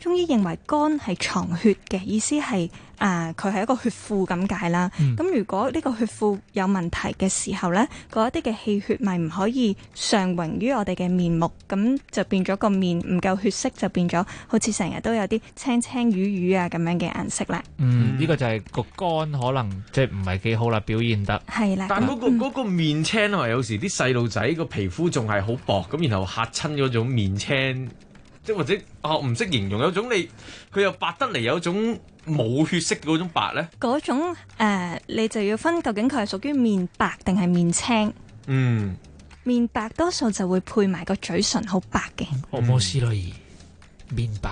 中醫認為肝係藏血嘅，意思係佢係一個血庫咁解啦。咁如果呢個血庫有問題嘅時候呢，嗰一啲嘅氣血咪唔可以上榮於我哋嘅面目，咁就變咗個面唔夠血色，就變咗好似成日都有啲青青瘀瘀啊咁樣嘅顏色啦。 呢個就係個肝可能即係唔係幾好啦，表現得係啦。 但嗰個面青啊，有時啲細路仔個皮膚仲係好薄，咁然後嚇親嗰種面青，即係或者唔識形容，有種佢又白得嚟，有種冇血色嗰種白咧。嗰種你就要分究竟佢係屬於面白定係面青。面白多數就會配埋個嘴唇好白嘅。 我冇試過面白。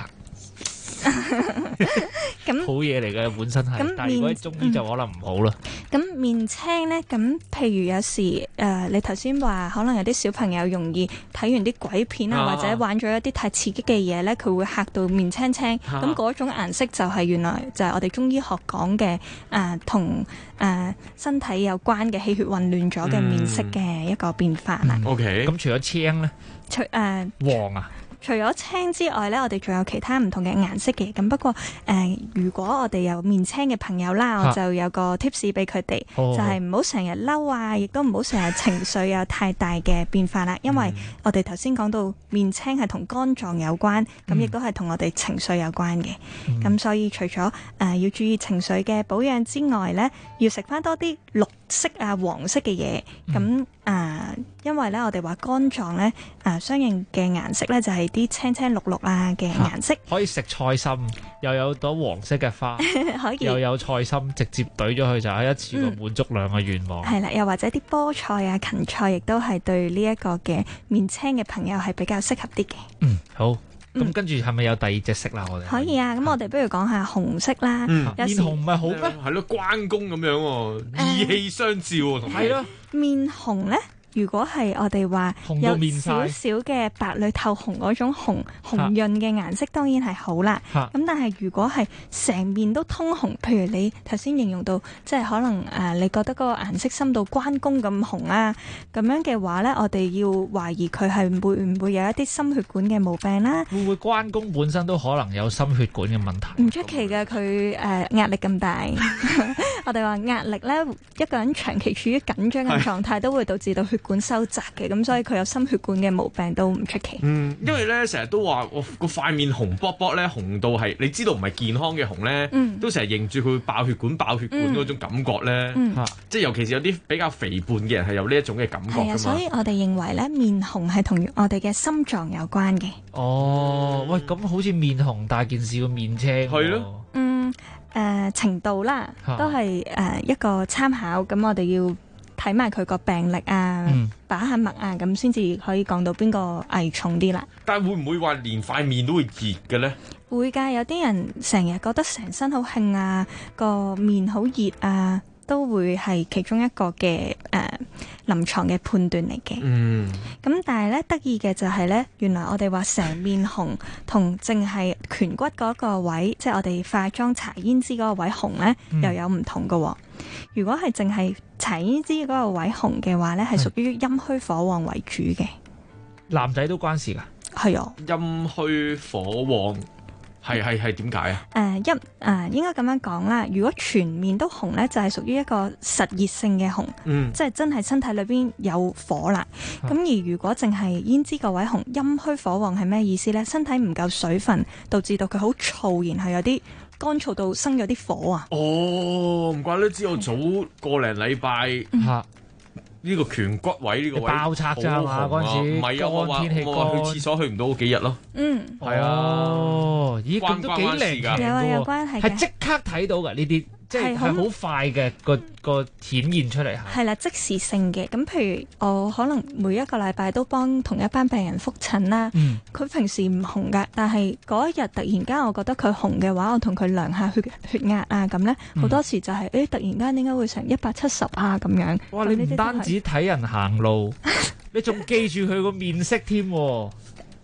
好嘢嚟嘅本身係，但係如果中醫就可能唔好啦。 咁面青呢，咁譬如有時你頭先話可能有啲小朋友容易睇完啲鬼片啊，或者玩咗一啲太刺激嘅嘢呢，佢會嚇到面青青。咁嗰種顏色就係原來就係我哋中醫學講嘅同身體有關嘅氣血混亂咗嘅面色嘅一個變化啦。 OK， 咁除咗青呢？黃啊？ 除咗青之外呢，我哋仲有其他唔同嘅顏色嘅。咁不過如果我哋有面青嘅朋友啦，我就有個 tips 俾佢哋，就係唔好成日嬲啊，亦都唔好成日情緒有太大嘅變化啦。因為我哋頭先講到面青係同肝臟有關，咁亦都係同我哋情緒有關嘅。咁所以除咗要注意情緒嘅保養之外呢，要食翻多啲綠色啊、黃色嘅嘢。咁因為呢，我哋話肝臟呢，相應嘅顏色呢，就係啲青青綠綠啊嘅顏色。 可以食菜心，又有朵黃色嘅花， 可以又有菜心，直接懟咗佢就係一次過滿足兩個願望。 係啦，又或者啲菠菜啊、芹菜，亦都係對呢一個嘅面青嘅朋友係比較適合啲嘅。 好。咁跟住係咪有第二隻色啦？我哋可以啊，咁我哋不如講下紅色啦。 面紅唔係好咩？ 係咯，關公咁樣喎，義氣相照喎，同埋係咯， 面紅咧。如果係我哋話有少少嘅白裏透紅嗰種紅潤嘅顏色，當然係好啦。咁但係如果係成面都通紅，譬如你頭先形容到，即係可能你覺得嗰個顏色深到關公咁紅啊，咁樣嘅話呢，我哋要懷疑佢係會唔會有一啲心血管嘅毛病啦？ 會唔會關公本身都可能有心血管嘅問題？ 唔出奇嘅，佢壓力咁大。我哋話壓力呢，一個人長期處於緊張嘅狀態，都會導致到血管收窄嘅，咁所以佢有心血管嘅毛病都唔出奇。 因為咧成日都話個塊面紅卜卜咧，紅到係你知道唔係健康嘅紅咧，都成日認住佢會爆血管嗰種感覺咧，即係尤其是有啲比較肥胖嘅人係有呢一種嘅感覺㗎嘛。 所以我哋認為咧，面紅係同我哋嘅心臟有關嘅。 喂，咁好似面紅大件事個面青。 係咯。 程度啦，都係一個參考。咁我哋要睇埋佢個病歷啊，把下脈啊，咁先至可以講到邊個危重啲啦。 但係會唔會話連塊面都會熱嘅咧？ 會㗎，有啲人成日覺得成身好興啊，個面好熱啊，都會係其中一個嘅臨床嘅判斷嚟嘅。咁但係咧得意嘅就係咧，原來我哋話成面紅同淨係顴骨嗰個位，即係我哋化妝搽胭脂嗰個位紅咧，又有唔同嘅。如果係淨係搽胭脂嗰個位紅嘅話咧，係屬於陰虛火旺為主嘅。 男仔都關事㗎？ 係啊， 陰虛火旺。係點解啊？ 應該咁樣講啦。如果全面都紅咧，就係屬於一個實熱性嘅紅，即係真係身體裏邊有火啦。咁而如果淨係胭脂個位紅，陰虛火旺係咩意思咧？身體唔夠水分，導致到佢好燥，然後有啲乾燥到生咗啲火啊。 唔怪得知我早個零禮拜呢個顴骨位呢個位爆拆咋嘛嗰陣時？ 唔係啊，我話去廁所去唔到幾日咯。 係啊，咦咁都幾靈㗎， 有關係嘅， 係即刻睇到㗎呢啲。即係好快嘅個顯現出嚟係啦，即時性嘅。咁譬如我可能每一個禮拜都幫同一班病人覆診啦，佢平時唔紅㗎，但係嗰一日突然間我覺得佢紅嘅話，我同佢量下血壓啊，咁咧好多時就係突然間點解會成170啊咁樣。 哇！你唔單止睇人行路，你仲記住佢個面色添。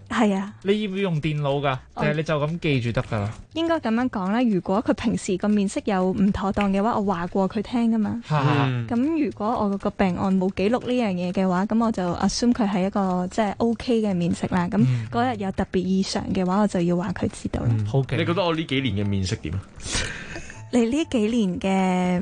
係啊。 你要唔要用電腦㗎？定係你就咁記住得㗎啦？ 應該咁樣講啦，如果佢平時個面色有唔妥當嘅話，我話過佢聽㗎嘛。咁如果我個病案冇記錄呢樣嘢嘅話，咁我就 assume 佢係一個即係 OK 嘅面色啦。咁嗰日有特別異常嘅話，我就要話佢知道啦。 好嘅。你覺得我呢幾年嘅面色點啊？ 你呢幾年嘅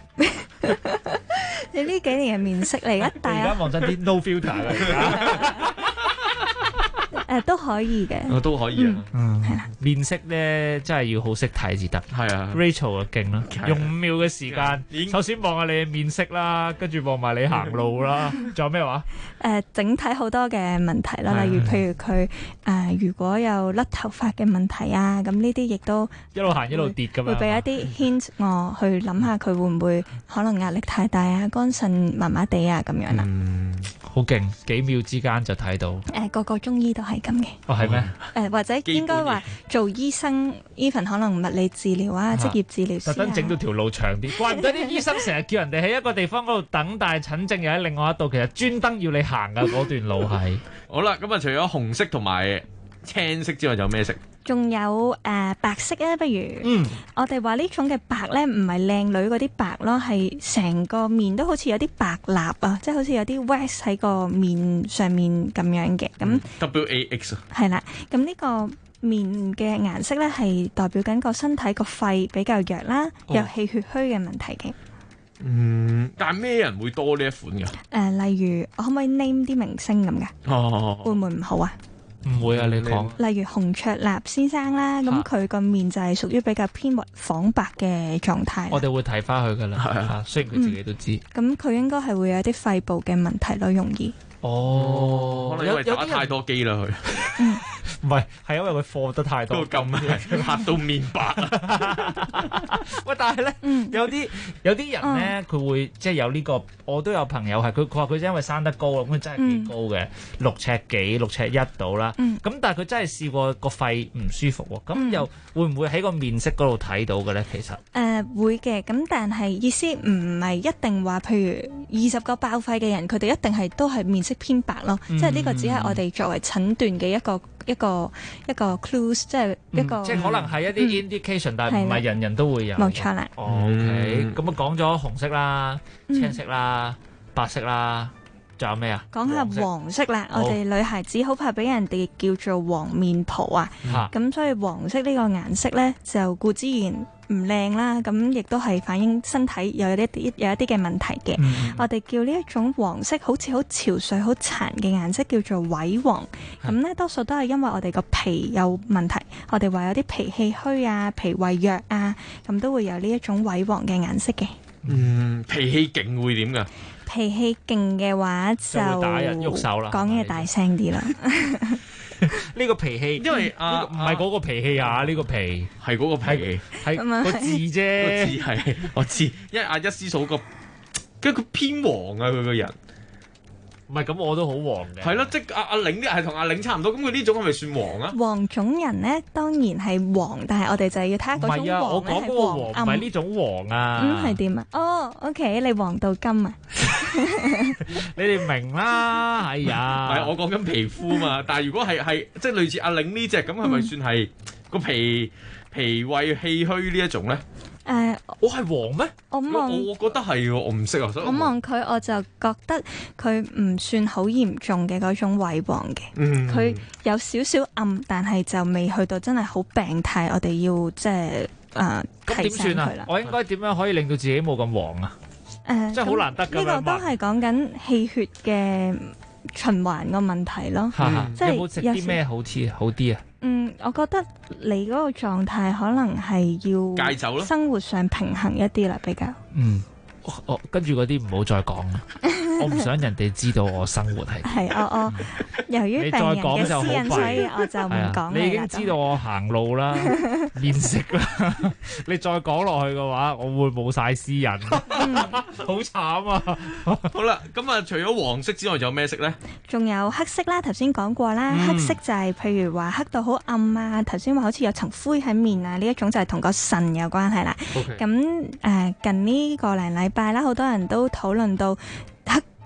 你呢幾年嘅面色嚟，而家望真啲 no filter 啦。 都可以嘅， 都可以啊。 係啦， 面色咧真係要好識睇至得。 係啊 ，Rachel 就勁啦，用5秒嘅時間，首先望下你嘅面色啦，跟住望埋你行路啦，仲有咩話？ 整體好多嘅問題啦，例如譬如佢如果有甩頭髮嘅問題啊，咁呢啲亦都一路行一路跌咁樣， 會俾一啲 hint 我去諗下佢會唔會可能壓力太大啊，肝腎麻麻地啊咁樣啦。 好勁，幾秒之間就睇到。 個個中醫都係咁嘅。 哦，係咩？ 或者應該話做醫生 even 可能物理治療啊、職業治療師啊， 特登整到條路長啲。怪唔得啲醫生成日叫人哋喺一個地方嗰度等，但係診症又喺另外一度，其實專登要你行㗎嗰段路係。 好啦，咁啊，除咗紅色同埋青色之外，仲有咩色？ 仲有白色啊，不如我哋話呢種嘅白咧，唔係靚女嗰啲白咯，係成個面都好似有啲白蠟啊，即係好似有啲 wax 喺個面上面咁樣嘅。咁 WAX 係啦，咁呢個面嘅顏色咧係代表緊個身體個肺比較弱啦，有氣血虛嘅問題嘅。 但係咩人會多呢一款嘅？ 例如我可唔可以 name 啲明星咁㗎？會唔會唔好啊？ 唔會啊，你講。 例如洪卓立先生啦，咁佢個面就係屬於比較偏黃白嘅狀態。 我哋會睇翻佢噶啦，雖然佢自己都知。 咁佢應該係會有啲肺部嘅問題咯，容易。 可能因為打太多機啦佢。 唔係，係因為佢貨得太多， 咁嚇到面白。 喂，但係咧，有啲人咧，佢會即係有呢個，我都有朋友係佢話佢因為生得高，咁佢真係幾高嘅，6尺幾、6尺1到啦。咁但係佢真係試過個肺唔舒服喎，咁又會唔會喺個面色嗰度睇到嘅咧？其實會嘅，咁但係意思唔係一定話，譬如20個爆肺嘅人，佢哋一定係都係面色偏白咯。即係呢個只係我哋作為診斷嘅一個 clues， 即係一個即係可能係一啲 indication，但係唔係人人都會有。 冇錯啦。 OK，咁啊講咗紅色啦、青色啦、白色啦，仲有咩啊？ 講下黃色啦，我哋女孩子好怕俾人哋叫做黃面婆啊。咁所以黃色呢個顏色咧，就固之然唔靚啦，咁亦都係反映身體有一啲嘅問題嘅。我哋叫呢一種黃色好似好潮水、好殘嘅顏色叫做萎黃。咁咧多數都係因為我哋個脾有問題，我哋話有啲脾氣虛啊、脾胃弱啊，咁都會有呢一種萎黃嘅顏色嘅。 脾氣勁會點㗎？ 脾氣勁嘅話就會打人喐手啦， 講嘢大聲啲啦。 呢個脾氣，因為唔係嗰個脾氣啊，呢個脾係嗰個脾， 係個字啫。 個字係我知，因為阿一思嫂佢偏黃啊，佢個人。 唔係咁，我都好黃嘅。 係咯，即係阿玲係同阿玲差唔多，咁佢呢種係咪算黃啊？ 黃種人咧當然係黃，但係我哋就係要睇下嗰種黃咧係黃暗。 我講嗰個黃唔係呢種黃啊。 係點啊？OK，你黃到金啊！ 你哋明啦，哎呀！ 唔係我講緊皮膚嘛，但係如果係即係類似阿玲呢隻咁，係咪算係個脾胃氣虛呢一種咧？我係黃咩？我覺得係喎，我唔識啊。 我望佢我就覺得佢唔算好嚴重嘅嗰種萎黃嘅，佢有少少暗，但係就未去到真係好病態，我哋要即係咁點算啊？我應該點樣可以令到自己冇咁黃啊？真係好難得㗎。 呢個都係講緊氣血嘅循環個問題咯。 即係有冇食啲咩好啲啊？ 我覺得你嗰個狀態可能係要戒酒咯， 生活上平衡一啲啦，比較。 跟住嗰啲唔好再講啦，我唔想人哋知道我生活係。 係我由於病人嘅私隱，所以我就唔講。 你已經知道我行路啦、面色啦，你再講落去嘅話，我會冇晒私隱，好慘啊！ 好啦，咁啊，除咗黃色之外，仲有咩色咧？ 仲有黑色啦，頭先講過啦，黑色就係譬如話黑到好暗啊，頭先話好似有層灰喺面啊，呢一種就係同個腎有關係啦。咁近呢個零禮拜啦，好多人都討論到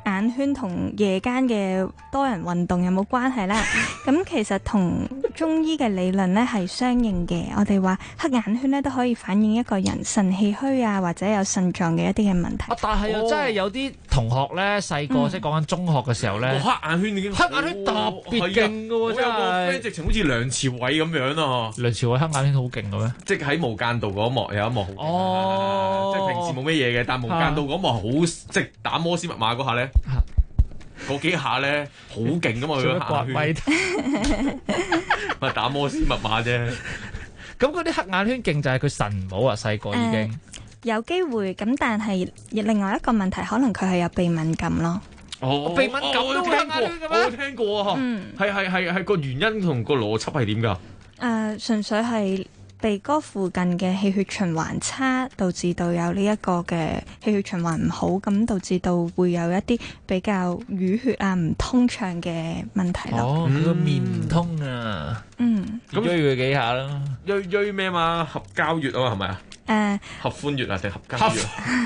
眼圈同夜間嘅多人運動有冇關係咧？咁其實同中醫嘅理論咧係相應嘅。我哋話黑眼圈咧都可以反映一個人腎氣虛啊，或者有腎臟嘅一啲嘅問題。 但係又真係有啲同學咧細個，即係講緊中學嘅時候咧， 黑眼圈已經黑眼圈特別勁㗎喎，真係。 直情好似梁朝偉咁樣啊！ 梁朝偉黑眼圈好勁嘅咩？ 即係喺無間道嗰一幕有一幕好勁，即係平時冇乜嘢嘅，但係無間道嗰幕好即係打摩斯密碼嗰下咧，嗰幾下咧好勁噶嘛佢個黑眼圈，咪打摩斯密碼啫。 咁嗰啲黑眼圈勁就係佢腎唔好啊，細個已經。 有機會咁，但係另外一個問題，可能佢係有鼻敏感咯。 鼻敏感都聽過， 我有聽過啊。係個原因同個邏輯係點㗎？ 純粹係鼻哥附近嘅氣血循環差，導致到有呢一個嘅氣血循環唔好，咁導致到會有一啲比較淤血啊唔通暢嘅問題咯。 佢個面唔通啊。咁追佢幾下啦。 追咩嘛？合交穴啊嘛，係咪啊？合歡穴啊定合交穴？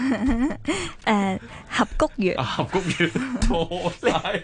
合谷穴。 合谷穴錯晒。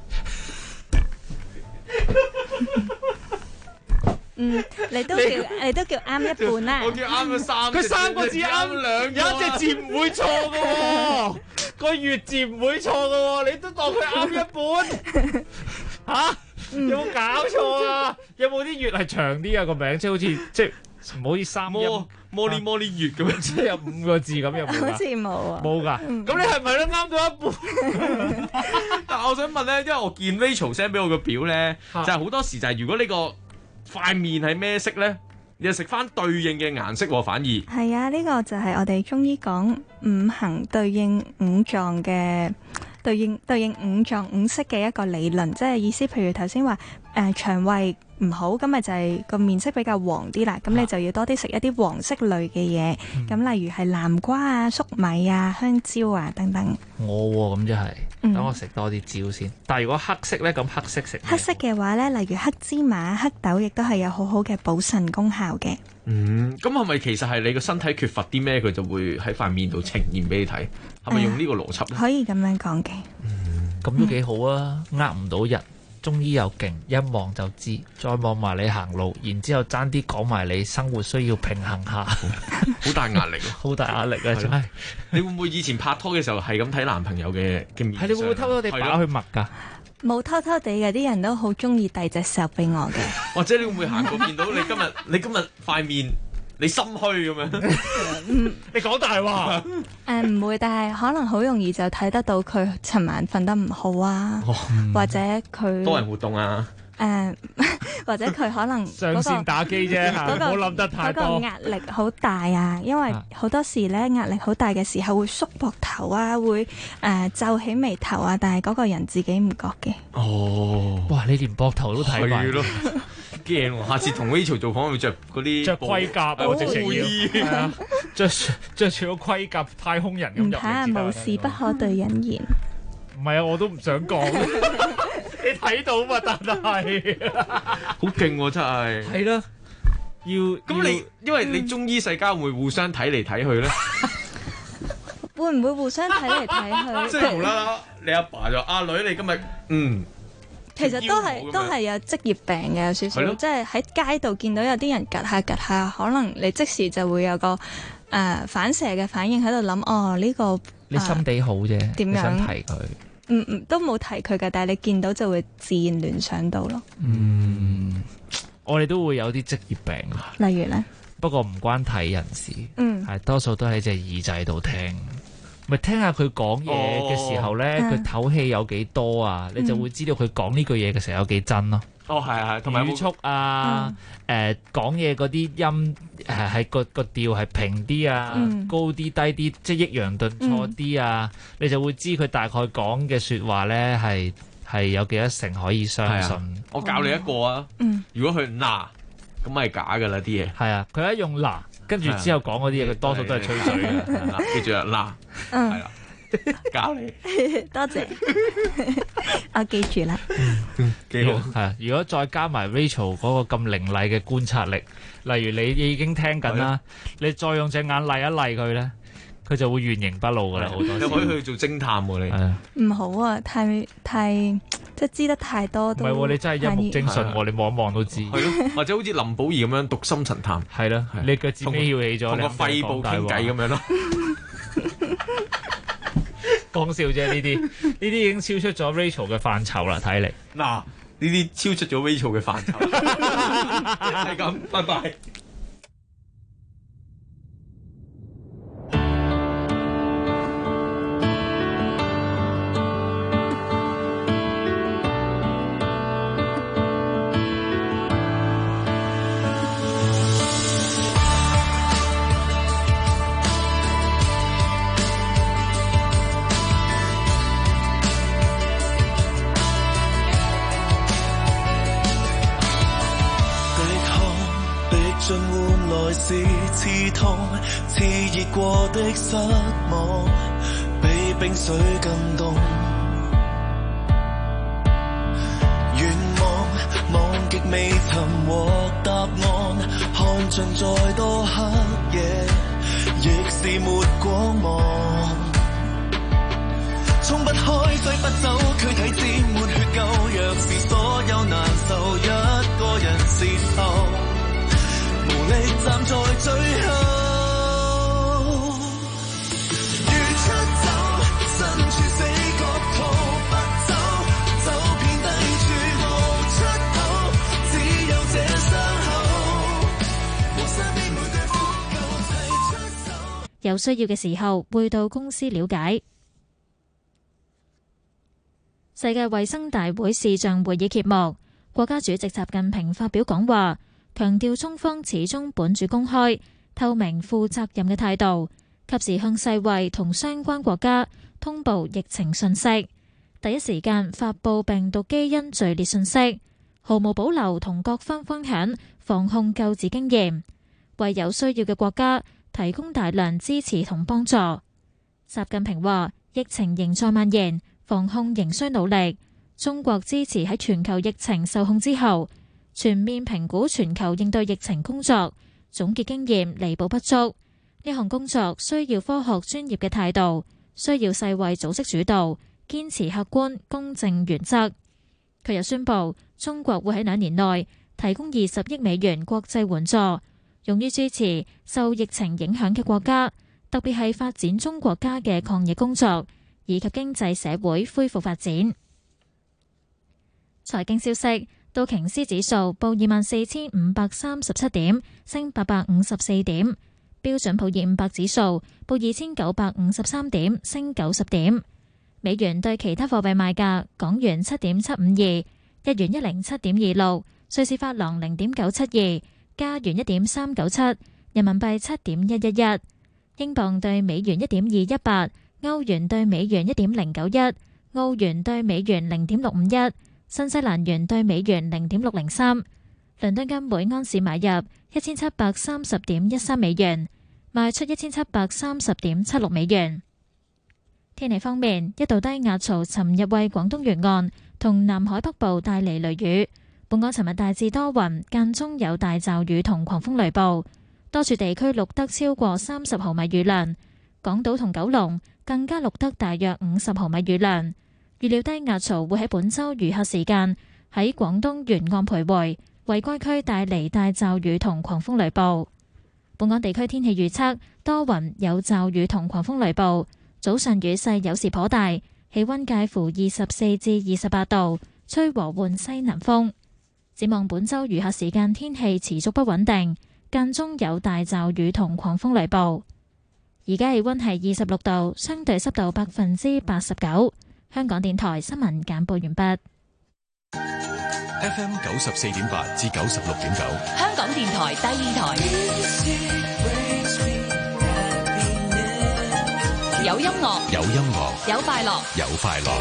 你都叫啱一半啦。 我叫啱咗佢3個字啱兩，有一隻字唔會錯嘅喎，個月字唔會錯嘅喎，你都當佢啱一半嚇？有冇搞錯啊？有冇啲月係長啲啊個名？即係好似即係唔好似三音摩利月咁樣， 即係有5個字咁有冇？ 好似冇啊。 冇㗎。咁你係咪都啱到一半？ 但係我想問咧，因為我見 Rachel send 俾我個表咧，就係好多時就係如果呢個塊面係咩色咧，你就食翻對應嘅顏色喎，反而係啊！呢個就係我哋中醫講五行對應五臟嘅對應五臟五色嘅一個理論，即係意思，譬如頭先話腸胃唔好，咁咪就係個面色比較黃啲啦。咁你就要多啲食一啲黃色類嘅嘢，咁例如係南瓜啊、粟米啊、香蕉啊等等。 咁即係等我食多啲蕉先。但係如果黑色咧，咁黑色食黑色嘅話咧，例如黑芝麻、黑豆，亦都係有好好嘅補腎功效嘅。 咁係咪其實係你個身體缺乏啲咩，佢就會喺塊面度呈現俾你睇？係咪用呢個邏輯咧？ 可以咁樣講嘅。 咁都幾好啊，呃唔到人。中醫又勁，一望就知，再望埋你行路，然之後爭啲講埋你生活需要平衡下， 好大壓力啊！ 好大壓力啊！真係。 你會唔會以前拍拖嘅時候係咁睇男朋友嘅面相？ 係你會唔會偷偷地把佢脈㗎？ 冇偷偷地嘅，啲人都好中意遞隻手俾我嘅。 或者你會唔會行過見到你今日塊面？你心虛咁樣，你講大話。 唔會，但係可能好容易就睇得到佢尋晚瞓得唔好啊，或者佢多人活動啊， 或者佢可能上線打機啫，唔好諗得太多。 嗰個壓力好大啊，因為好多時咧壓力好大嘅時候會縮膊頭啊，會皺起眉頭啊，但係嗰個人自己唔覺嘅。 哇！你連膊頭都睇埋。 驚喎！下次同 Rachel 做訪，要着嗰啲着盔甲，我直情要着住個盔甲，太空人咁入嚟。 唔睇下無事不可對人言。 唔係啊，我都唔想講。你睇到嘛？但係好勁喎，真係。 係咯， 咁你因為你中醫世家會互相睇嚟睇去咧？ 會唔會互相睇嚟睇去？ 即係無啦啦，你阿爸就阿女，你今日其實都係有職業病嘅，有少少，即係喺街度見到有啲人趌下，可能你即時就會有個反射嘅反應喺度諗，呢個你心地好啫，點樣想提佢？ 都冇提佢㗎，但係你見到就會自然聯想到咯。 我哋都會有啲職業病， 例如咧， 不過唔關睇人事，係多數都喺隻耳仔度聽。咪聽下佢講嘢嘅時候咧，佢唞氣有幾多啊？你就會知道佢講呢句嘢嘅時候有幾真咯。 係，同埋語速啊，講嘢嗰啲音係個調係平啲啊，高啲低啲，即係抑揚頓挫啲啊，你就會知佢大概講嘅説話咧係有幾多成可以相信。 我教你一個啊，如果佢嗱咁咪假㗎啦啲嘢。 係啊，佢一用嗱。跟住之後講嗰啲嘢，佢多數都係吹水嘅。 記住啦，嗱，係啦，教你， 多謝，我記住啦。 幾好係啊！如果再加埋 Rachel 嗰個咁凌厲嘅觀察力，例如你已經聽緊啦，你再用隻眼勵一勵佢咧， 佢就會原形不露噶啦，好多時。 你可以去做偵探喎，你。 唔好啊，太即係知得太多都。 唔係喎，你真係一目精神喎，你望一望都知。 係咯，或者好似林保怡咁樣讀心神探。 係啦，你腳趾尾翹起咗， 同個肺部傾偈咁樣咯。 講笑啫，呢啲已經超出咗 Rachel 嘅範疇啦，睇嚟。 嗱，呢啲超出咗 Rachel 嘅範疇。係咁，拜拜。 盡換來是刺痛，熾熱過的失望，比冰水更凍。願望極未尋獲答案，看盡再多黑夜，亦是沒光芒。衝不開，揮不走，軀體沾滿血垢。若是所有難受，一個人接受。無力站在最後，如出走，身處死角逃不走，走遍低處無出口，只有這傷口。黃沙邊每對呼救齊出手。 有需要嘅時候會到公司了解。世界衛生大會視像會議揭幕，國家主席習近平發表講話，強調中方始終本住公開、透明、負責任嘅態度，及時向世衛同相關國家通報疫情信息，第一時間發布病毒基因序列信息，毫無保留同各方分享防控救治經驗，為有需要嘅國家提供大量支持同幫助。習近平話：疫情仍在蔓延，防控仍需努力。中國支持喺全球疫情受控之後，全面評估全球應對疫情工作，總結經驗，彌補不足。呢項工作需要科學專業嘅態度，需要世衛組織主導，堅持客觀公正原則。佢又宣布，中國會喺2年內提供20億美元國際援助，用於支持受疫情影響嘅國家，特別係發展中國家嘅抗疫工作，以及經濟社會恢復發展。財經消息。道瓊斯指數報24,537點，升854點；標準普爾500指數報2,953點，升90點。美元對其他貨幣賣價：港元7.752，日元107.26，瑞士法郎0.972，加元1.397，人民幣7.111，英鎊對美元1.218，歐元對美元1.091，澳元對美元0.651。新西蘭元對美元0.603，倫敦金每安士買入1730.13美元，賣出1730.76美元。天氣方面，一道低壓槽尋日為廣東沿岸同南海北部帶嚟雷雨。本港尋日大致多雲，間中有大驟雨同狂風雷暴，多處地區錄得超過30毫米雨量，港島同九龍更加錄得大約50毫米雨量。預料低壓槽會喺本週餘下時間喺廣東沿岸徘徊，為該區帶嚟大驟雨同狂風雷暴。本港地區天氣預測多雲有驟雨同狂風雷暴，早上雨勢有時頗大，氣溫介乎24至28度，吹和緩西南風。展望本週餘下時間天氣持續不穩定，間中有大驟雨同狂風雷暴。而家氣溫係26度，相對濕度89%。香港電台新聞簡報完畢。 FM 94.8至96.9， 香港電台第二台，有音樂， 有音樂， 有快樂， 有快樂。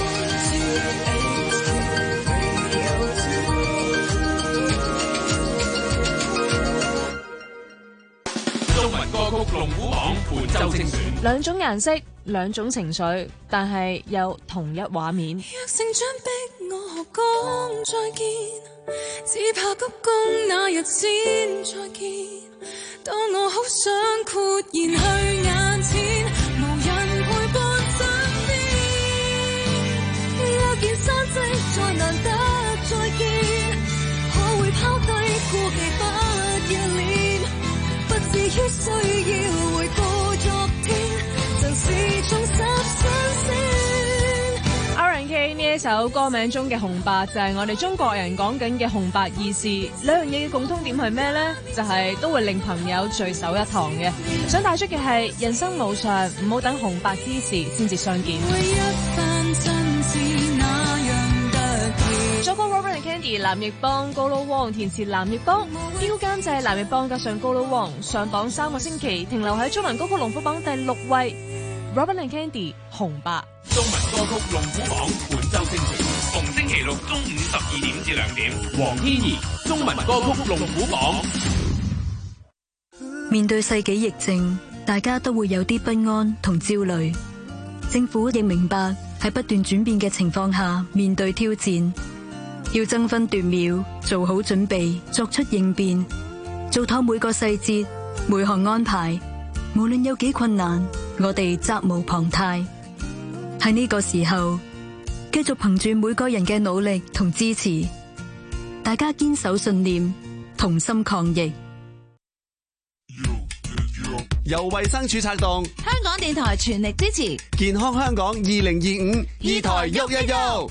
中文歌曲龍虎榜本周精選， 兩種顏色，兩種情緒，但係有同一畫面。 若成長逼我學講再見，只怕鞠躬那日先再見。當我好想豁然去眼前， 呢一首歌名中嘅紅白就係我哋中國人講緊嘅紅白義士，兩樣嘢嘅共通點係咩呢？就係都會令朋友聚首一堂嘅。想帶出嘅係人生無常，唔好等紅白之時先至相見。作曲 Robert and Candy， 藍奕邦、高佬汪填詞藍奕邦，編曲監製藍奕邦加上高佬汪，上榜3個星期，停留喺中文歌曲龍虎榜第6位。Robert and Candy 紅白。 中文歌曲龍虎榜本周星期，逢星期六中午12點至2點。黃天怡中文歌曲龍虎榜。 面對世紀疫症，大家都會有啲不安同焦慮。政府亦明白喺不斷轉變嘅情況下面對挑戰，要爭分奪秒做好準備，作出應變，做妥每個細節每項安排。無論有幾困難，我哋責無旁貸。喺呢個時候，繼續憑住每個人嘅努力同支持，大家堅守信念，同心抗疫。 由衛生署策動， 香港電台全力支持健康香港2025，二台喐一喐。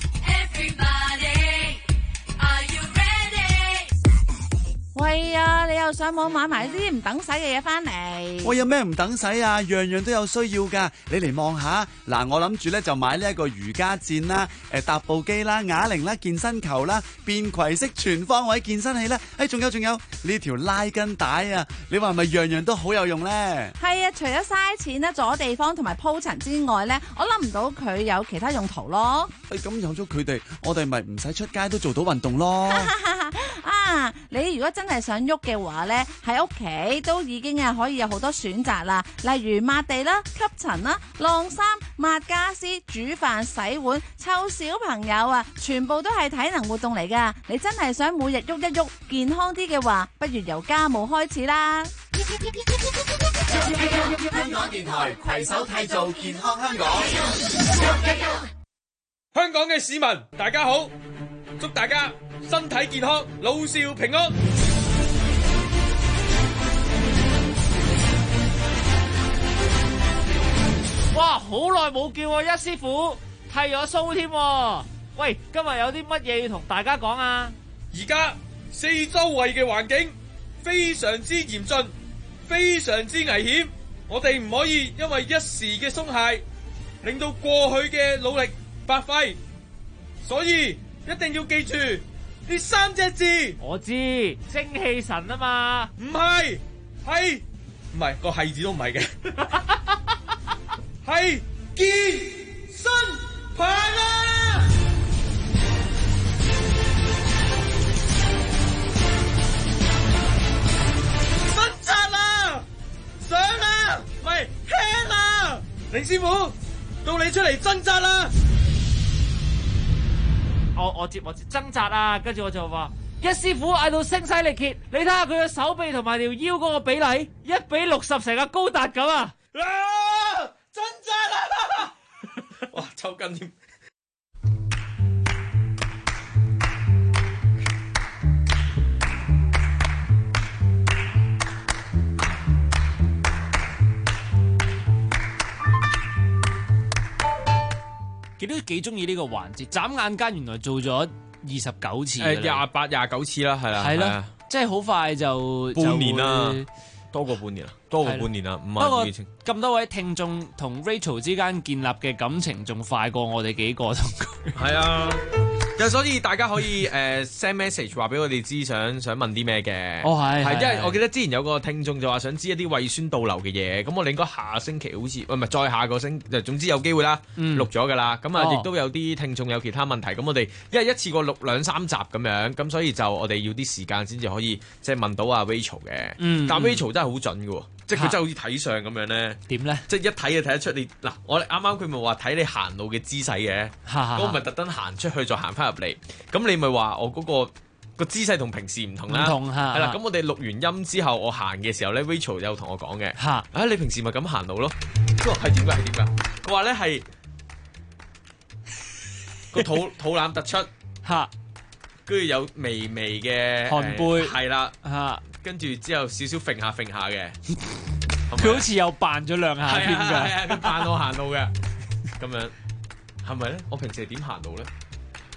喂啊！你又上網買埋啲唔等使嘅嘢翻嚟？ 我有咩唔等使啊？樣樣都有需要噶。你嚟望下嗱，我諗住咧就買呢一個瑜伽墊啦、踏步機啦、啞鈴啦、健身球啦、便攜式全方位健身器啦。仲有呢條拉筋帶啊！你話係咪樣樣都好有用咧？ 係啊，除咗嘥錢咧、阻地方同埋鋪塵之外咧，我諗唔到佢有其他用途咯。 咁有咗佢哋，我哋咪唔使出街都做到運動咯。 啊！你如果真係想喐嘅話呢，喺屋企都已經可以有好多選擇啦，例如抹地啦、吸塵啦、晾衫、抹家私、煮飯、洗碗、湊小朋友啊，全部都係體能活動嚟噶。你真係想每日喐一喐，健康啲嘅話，不如由家務開始啦。 香港電台攜手締造健康香港。 香港嘅市民大家好，祝大家身體健康，老少平安。 哇，好耐冇見喎，一師傅剃咗鬚添。喂，今日有啲乜嘢要同大家講啊？ 而家四周圍嘅環境非常之嚴峻，非常之危險，我哋唔可以因為一時嘅鬆懈，令到過去嘅努力白費。所以一定要記住呢3隻字。 我知，精氣神啊嘛。 唔係，唔係個係字都唔係嘅，係健身棒啊！掙扎啦，上啦，唔係輕啦。凌師傅，到你出嚟掙扎啦！ 我接掙扎啊，跟住我就話一師傅嗌到聲嘶力竭，你睇下佢嘅手臂同埋條腰嗰個比例1:60，成個高達咁啊！ 掙扎啦！哇，抽筋添。 佢都幾中意呢個環節，眨眼間原來做咗29次 ，28、29次啦，係啦， 係咯，即係好快就半年啦，多過半年啦，5萬幾次。 咁多位聽眾同 Rachel 之間建立嘅感情仲快過我哋幾個同佢。 係啊。所以大家可以send message 話俾我哋知，想問啲咩嘅。係因為我記得之前有個聽眾就話想知一啲胃酸倒流嘅嘢，咁我哋應該下星期好似唔係再下個星期，總之有機會啦，錄咗㗎啦。咁啊，亦都有啲聽眾有其他問題，咁我哋因為一次過錄2-3集咁樣，咁所以就我哋要啲時間先至可以即係問到阿 Rachel 嘅。但 Rachel 真係好準嘅喎。即係佢真係好似睇相咁樣咧， 點咧？ 即係一睇就睇得出你嗱，我哋啱啱佢咪話睇你行路嘅姿勢嘅，咁我咪特登行出去再行翻入嚟，咁你咪話我嗰個姿勢同平時唔同啦，係啦。咁我哋錄完音之後，我行嘅時候咧 ，Rachel 有同我講嘅，你平時咪咁行路咯？佢話係點㗎？係點㗎？佢話咧係個肚腩突出，跟住有微微嘅寒背， 係啦，跟住之後少少揈下嘅， 佢好似又扮咗2下添㗎， 佢扮我行路嘅，咁樣係咪咧？我平時係點行路咧？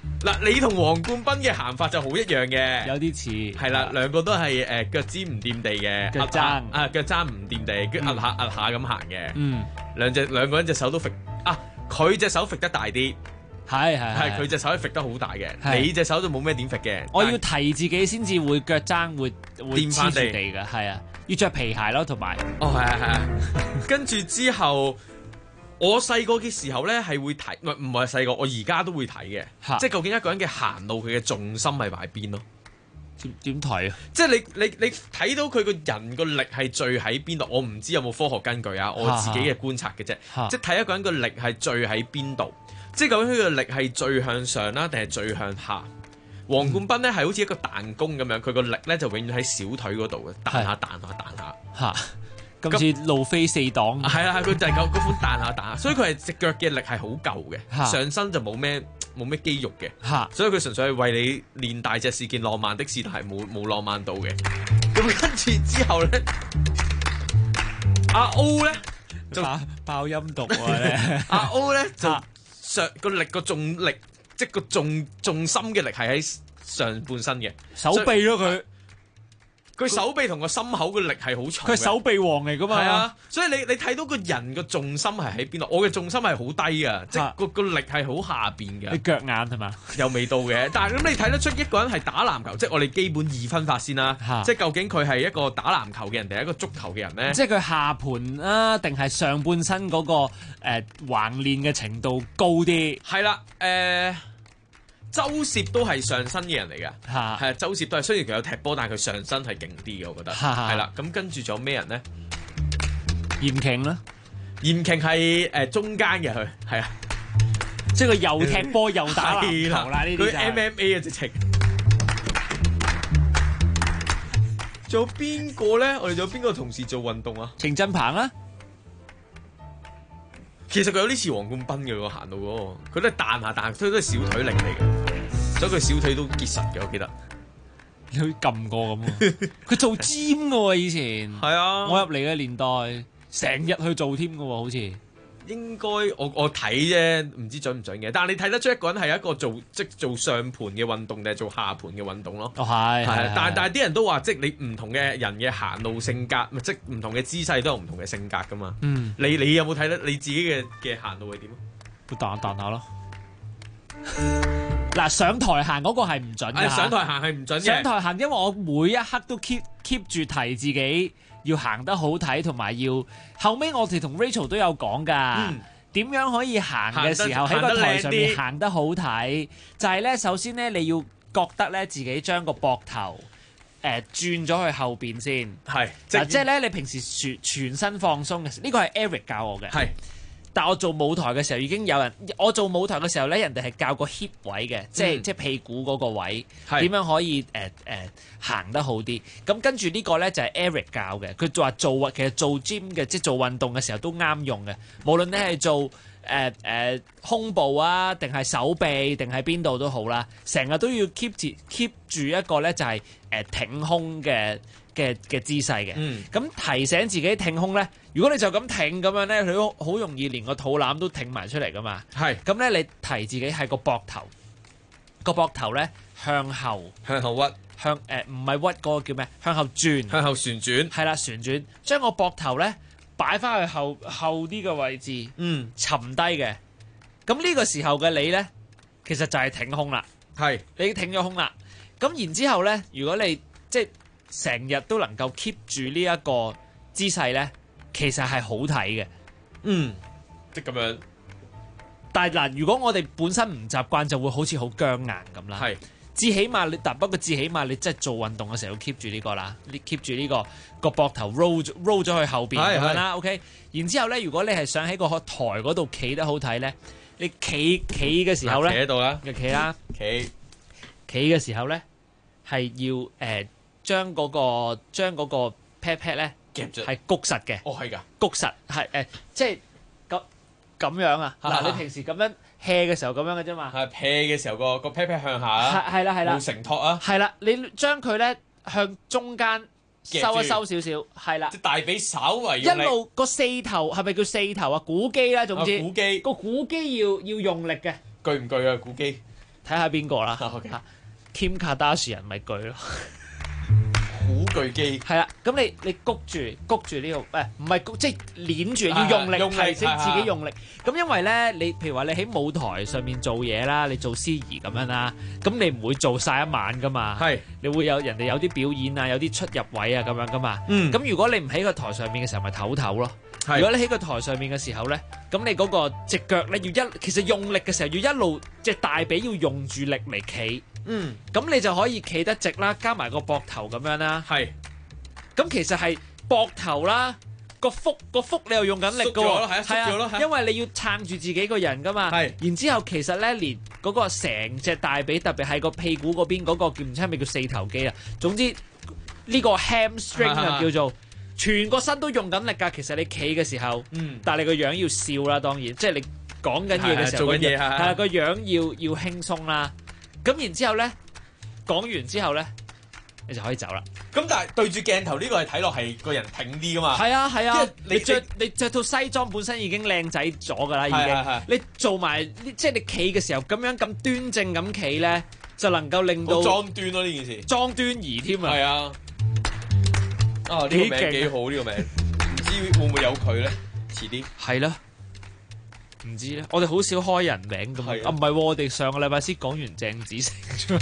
嗱，你同黃冠斌嘅行法就好一樣嘅， 有啲似係啦，兩個都係腳尖唔掂地嘅， 腳踭腳踭唔掂地，跟住壓下咁行嘅。兩個人隻手都揈啊！佢隻手揈得大啲，係佢隻手揈得好大嘅，你隻手就冇咩點揈嘅。 我要提自己先至會腳踭會掂翻地嘅，係啊，要着皮鞋咯，同埋係跟住之後。我細個嘅時候咧係會睇，唔係細個，我而家都會睇嘅，即係究竟一個人嘅行路佢嘅重心係擺邊咯？ 點睇啊？ 即係你睇到佢個人個力係聚喺邊度？我唔知有冇科學根據啊，我自己嘅觀察嘅啫。即係睇一個人個力係聚喺邊度？即係究竟佢個力係聚向上啦，定係聚向下？黃冠斌咧係好似一個彈弓咁樣，佢個力咧就永遠喺小腿嗰度嘅，彈下嚇。今次路飛四擋， 係啦，佢就係嗰款彈下彈下，所以佢係隻腳嘅力係好夠嘅，上身就冇咩肌肉嘅，所以佢純粹係為你練大隻是件浪漫的事，但係冇浪漫到嘅。咁跟住之後咧，阿 O 咧就爆音讀咧， 阿 O 咧就上個力個重力，即係個重心嘅力係喺上半身嘅手臂咯佢。 佢手臂同個心口嘅力係好重， 佢手臂王嚟噶嘛？ 係啊，所以你睇到個人個重心係喺邊度？我嘅重心係好低噶，即係個力係好下邊嘅。 你腳眼係嘛？ 又未到嘅，但係咁你睇得出一個人係打籃球，即係我哋基本二分法先啦。即係究竟佢係一個打籃球嘅人定係一個足球嘅人咧？ 即係佢下盤啊，定係上半身嗰個橫練嘅程度高啲？ 係啦，周攝都係上身嘅人嚟嘅，係周攝都係，雖然佢有踢波，但係佢上身係勁啲嘅，我覺得係啦。咁跟住仲有咩人咧？ 嚴瓊啦， 嚴瓊係中間嘅佢，係啊， 即係佢又踢波又打籃球啦，呢啲佢 MMA 啊直情。仲有邊個咧？我哋仲有邊個同事做運動啊？ 程振鵬啦。 其實佢有啲似黃冠斌嘅喎，行到嗰個，佢都係彈下彈，所以都係小腿力嚟嘅，所以佢小腿都結實嘅，我記得。 你好似撳過咁喎，佢做 gym 嘅喎以前。 係啊， 我入嚟嘅年代，成日去做添嘅喎，好似。 應該我睇啫，唔知準唔準嘅。但係你睇得出一個人係一個做上盤嘅運動定係做下盤嘅運動咯。 哦係， 但係啲人都話，即係你唔同嘅人嘅行路性格，即係唔同嘅姿勢都有唔同嘅性格噶嘛。 嗯， 你有冇睇得你自己嘅行路係點啊？ 會彈下咯。嗱，上台行嗰個係唔準嘅。 上台行係唔準嘅。 上台行，因為我每一刻都 keep 住提自己。要行得好睇，同埋要後尾我哋同 Rachel 都有講㗎，點樣可以行嘅時候喺個台上面行得好睇？就係咧，首先咧你要覺得咧自己將個膊頭轉咗去後邊先， 係即係咧你平時全身放鬆嘅時候，呢個係 Eric 教我嘅， 係。 但我做舞台嘅時候已經有人，我做舞台嘅時候咧，人哋係教個 hip 位嘅，即係屁股嗰個位點樣可以行得好啲。咁跟住呢個咧就係 Eric 教嘅，佢話其實做 gym 嘅，即係做運動嘅時候都啱用嘅。無論你係做胸部啊，定係手臂，定係邊度都好啦，成日都要 keep 住一個咧就係挺胸嘅姿勢嘅。咁提醒自己挺胸咧。如果你就咁挺咁樣咧，佢都好容易連個肚腩都挺埋出嚟噶嘛。 係咁咧，你提自己係個膊頭咧向後屈， 唔係屈嗰個叫咩？向後轉， 向後旋轉。 係啦，旋轉，將個膊頭咧擺翻去後啲嘅位置，沉低嘅。咁呢個時候嘅你咧，其實就係挺胸啦。 係， 你已經挺咗胸啦。咁然之後咧，如果你即係成日都能夠 keep 住呢一個姿勢咧。其實係好睇嘅， 即係咁樣。 但係嗱，如果我哋本身唔習慣，就會好似好僵硬咁啦。 係， 至起碼不過至起碼你真係做運動嘅時候要 keep 住呢個啦，你 keep 住呢個膊頭 roll 咗去後邊咁樣啦。OK， 然之後咧，如果你係想喺個台嗰度企得好睇咧，你企嘅時候咧， 企喺度啦， 就企啦， 企嘅時候咧係要將嗰個 pat pat 咧。係谷實嘅， 係㗎， 谷實係即係咁樣啊！嗱，你平時咁樣 hea 嘅時候咁樣嘅啫嘛， 係 hea 嘅時候個 pat pat 向下啊， 係啦， 冇承托啊， 係啦，你將佢咧向中間收一收少少，係啦， 即大髀稍為一路個四頭係咪叫四頭啊？鼓肌啦，總之鼓肌個鼓肌要用力嘅， 巨唔巨啊？鼓肌睇下邊個啦。Kim Kardashian 咪巨咯。 好巨機係啦，咁你谷住呢個唔係谷，即係攣住要用力提升自己用力。咁因為咧，你譬如話你喺舞台上面做嘢啦，你做司儀咁樣啦，咁你唔會做晒一晚噶嘛。係，你會有人哋有啲表演啊，有啲出入位啊咁樣噶嘛。咁如果你唔喺個台上面嘅時候，咪唞唞咯。如果你喺個台上面嘅時候咧，咁你嗰個隻腳咧其實用力嘅時候要一路隻大髀要用住力嚟企。咁你就可以企得直啦，加埋個膊頭咁樣啦。係，咁其實係膊頭啦，個腹你又用緊力㗎喎。係啊，因為你要撐住自己個人㗎嘛。係，然之後其實咧，連嗰個成隻大髀，特別係個屁股嗰邊嗰個唔知係咪叫四頭肌啊？總之呢個 hamstring 啊叫做，全個身都用緊力㗎。其實你企嘅時候，但係你個樣要笑啦，當然，即係你講緊嘢嘅時候，做緊嘢係啊，個樣要輕鬆啦。咁然之後咧，講完之後咧，你就可以走啦。 咁但係對住鏡頭呢個係睇落係個人挺啲噶嘛？ 係啊係啊，你着套西裝本身已經靚仔咗㗎啦，已經。你做埋即係你企嘅時候咁樣咁端正咁企咧，就能夠令到裝端咯呢件事。裝端儀添啊！ 係啊。啊呢個名幾好呢個名，唔知會唔會有佢咧？遲啲。係啦。 唔知咧，我哋好少開人名咁啊！唔係喎，我哋上個禮拜先講完鄭子誠，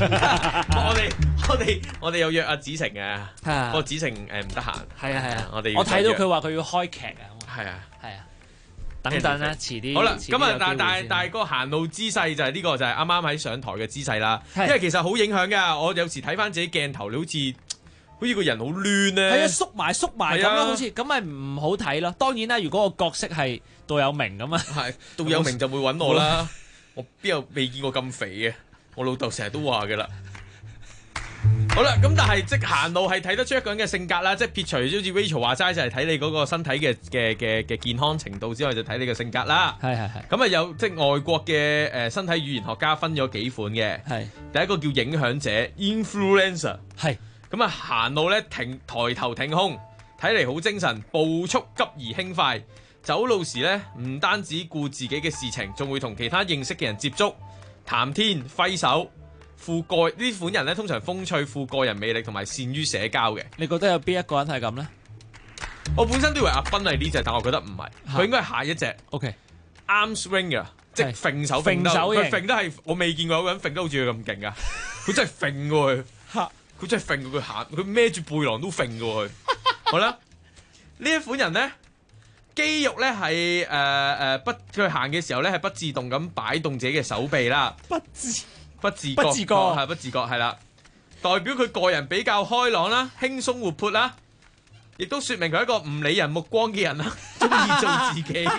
我哋有約阿子誠嘅，不過子誠唔得閒。係啊，我睇到佢話佢要開劇啊。係啊，等等啦，遲啲。 好啦，咁啊，但係個行路姿勢就係呢個，就係啱啱喺上台嘅姿勢啦。因為其實好影響㗎，我有時睇翻自己鏡頭，你好似個人好亂咧。 係啊，縮埋咁樣，好似咁咪唔好睇咯。當然啦，如果個角色係杜有明咁啊， 係杜有明就會揾我啦。我邊有未見過咁肥嘅？我老豆成日都話㗎啦。好啦，咁但係即行路係睇得出一個人嘅性格啦，即撇除好似 Rachel 話齋就係睇你嗰個身體嘅健康程度之外，就睇你嘅性格啦。係。咁啊有即外國嘅身體語言學家分咗幾款嘅。係。第一個叫影響者 influencer。係。咁啊行路咧抬頭挺胸，睇嚟好精神，步速急而輕快。走路時咧唔單止顧自己嘅事情，仲會同其他認識嘅人接觸、談天揮手。呢款人咧通常風趣、富個人魅力同埋善於社交嘅。 你覺得有邊一個人係咁咧？ 我本身都以為阿斌係呢隻，但我覺得唔係，佢應該係下一隻。OK，arm swinger，即係揈手揈得，佢揈得係我未見過有個人揈得好似佢咁勁噶，佢真係揈過去，佢真係揈過佢行，佢孭住背囊都揈過去。好啦，呢一款人咧，肌肉咧係佢行嘅時候咧係不自動咁擺動自己嘅手臂啦，不自覺係啦，代表佢個人比較開朗啦，輕鬆活潑啦，亦都說明佢係一個唔理人目光嘅人啦，中意做自己。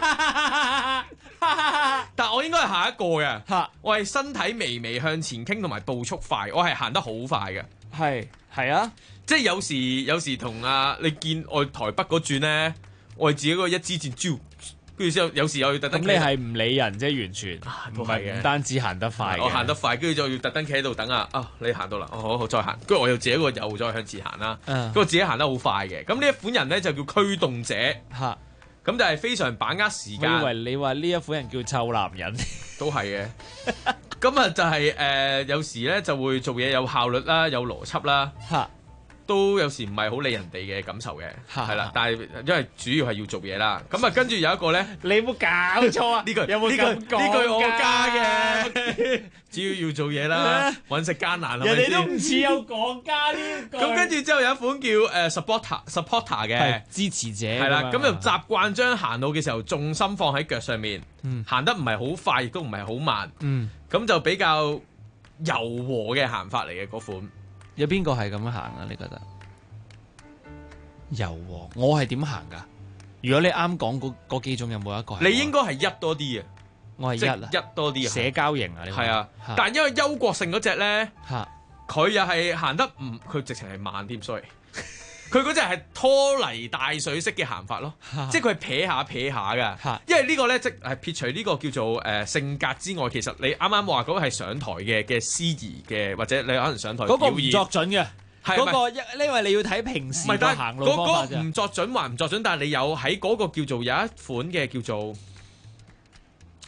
但我應該係下一個嘅，我係身體微微向前傾同埋步速快，我係行得好快嘅。係啊，即係有時同你見我台北嗰轉咧，我係自己嗰個一支箭招。跟住之後，有時又要特登。咁你係唔理人啫，完全唔係嘅，唔單止行得快。 我行得快，跟住就要特登企喺度等啊！你行到啦，好再行。跟住我又自己一個又再向前行啦。咁我自己行得好快嘅。咁呢一款人咧就叫驅動者。嚇！咁就係非常把握時間。 我以為你話呢一款人叫臭男人。 都係嘅。咁啊就係有時咧就會做嘢有效率啦，有邏輯啦。嚇！都有時唔係好理人哋嘅感受嘅，係啦，但係因為主要係要做嘢啦。咁啊，跟住有一個咧， 你有冇搞錯啊？ 呢句有冇咁講？ 呢句我加嘅，主要要做嘢啦，揾食艱難啦。 人哋都唔似有講加呢句。 咁跟住之後有一款叫supporter 嘅支持者， 係啦。咁就習慣將行路嘅時候重心放喺腳上面，行得唔係好快，亦都唔係好慢。咁就比較柔和嘅行法嚟嘅嗰款。 有邊個係咁樣行啊？你覺得柔和？我係點行噶？如果你啱講嗰幾種，有冇一個係？ 你應該係一多啲啊！ 我係一多啲啊！ 社交型啊！ 係啊，但係因為憂國勝嗰隻咧，佢又係行得唔，佢直情係慢添，sorry。佢嗰隻係拖泥帶水式嘅行法咯，即係佢係撇下㗎。因為呢個咧，即係撇除呢個叫做性格之外，其實你啱啱話嗰個係上台嘅司儀嘅，或者你可能上台表演嗰個唔作準嘅，嗰個因為你要睇平時個行路方法啫。 唔作準還唔作準，但係你有喺嗰個叫做有一款嘅叫做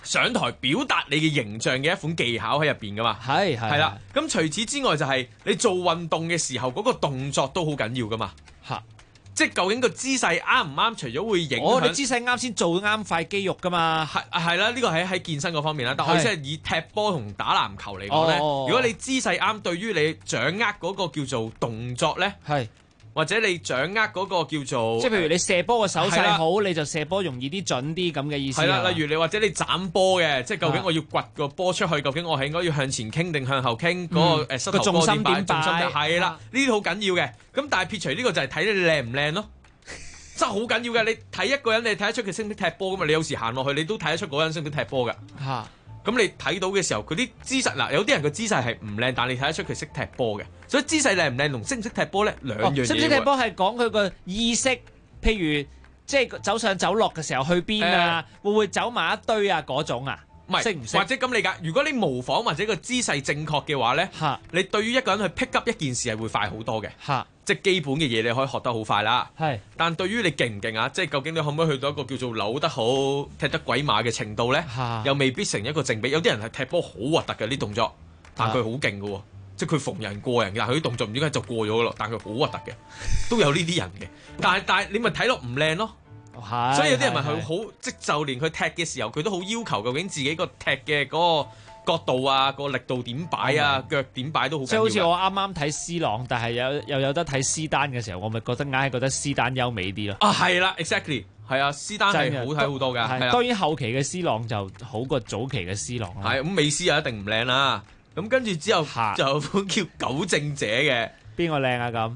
上台表達你嘅形象嘅一款技巧喺入邊噶嘛。係啦。咁除此之外就係你做運動嘅時候嗰個動作都好緊要噶嘛。即係究竟個姿勢啱唔啱？除咗會影響， 你姿勢啱先做啱塊肌肉噶嘛。 係啦，呢個喺健身嗰方面啦。但係我即係以踢波同打籃球嚟講咧，如果你姿勢啱，對於你掌握嗰個叫做動作咧，或者你掌握嗰個叫做， 即係譬如你射波嘅手勢好，你就射波容易啲、準啲咁嘅意思。係啦，例如你或者你斬波嘅，即係究竟我要掘個波出去，究竟我係應該要向前傾定向後傾？嗰個膝頭哥點擺？重心係啦，呢啲好緊要嘅。咁但係撇除呢個就係睇你靚唔靚咯，真係好緊要嘅。你睇一個人，你睇得出佢識唔識踢波噶嘛？你有時行落去，你都睇得出嗰個人識唔識踢波噶。咁你睇到嘅時候，佢啲姿勢嗱，有啲人嘅姿勢係唔靚，但你睇得出佢識踢波嘅。所以姿勢靚唔靚同識唔識踢波咧，兩樣嘢。 識唔識踢波係講佢個意識，譬如即係走上走落嘅時候去邊啊，會唔會走埋一堆啊嗰種啊？ 唔係， 識唔識？ 或者咁理解，如果你模仿或者個姿勢正確嘅話咧，你對於一個人去 pick up 一件事係會快好多嘅。即係基本嘅嘢你可以學得好快啦。但對於你勁唔勁啊？即係究竟你可唔可以去到一個叫做扭得好、踢得鬼馬嘅程度咧？又未必成一個正比。有啲人係踢波好核突嘅啲動作，但佢好勁嘅喎。即係佢逢人過人嘅，但佢啲動作唔知點解就過咗嘅咯。但佢好核突嘅，都有呢啲人嘅。但係你咪睇落唔靚咯。所以有啲人咪佢好，即就連佢踢嘅時候，佢都好要求究竟自己個踢嘅嗰個角度啊，個力度點擺啊，腳點擺都好緊要。 即係好似我啱啱睇 C 朗，但係又有得睇施丹嘅時候，我咪覺得硬係覺得施丹優美啲咯。 係啦 ，exactly， 係啊，施丹係好睇好多㗎。係啊， 當然後期嘅 C 朗就好過早期嘅 C 朗啦。 係咁，美斯又一定唔靚啦。咁跟住之後就有款叫糾正者嘅， 邊個靚啊咁？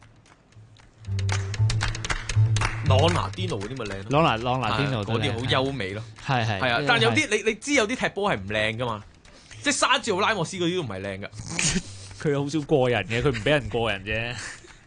朗拿甸奴嗰啲咪靚咯， 朗拿甸奴嗰啲好優美咯，係啊，但係有啲你知有啲踢波係唔靚噶嘛，即係沙治奧拉莫斯嗰啲都唔係靚噶， 佢好少過人嘅，佢唔俾人過人啫。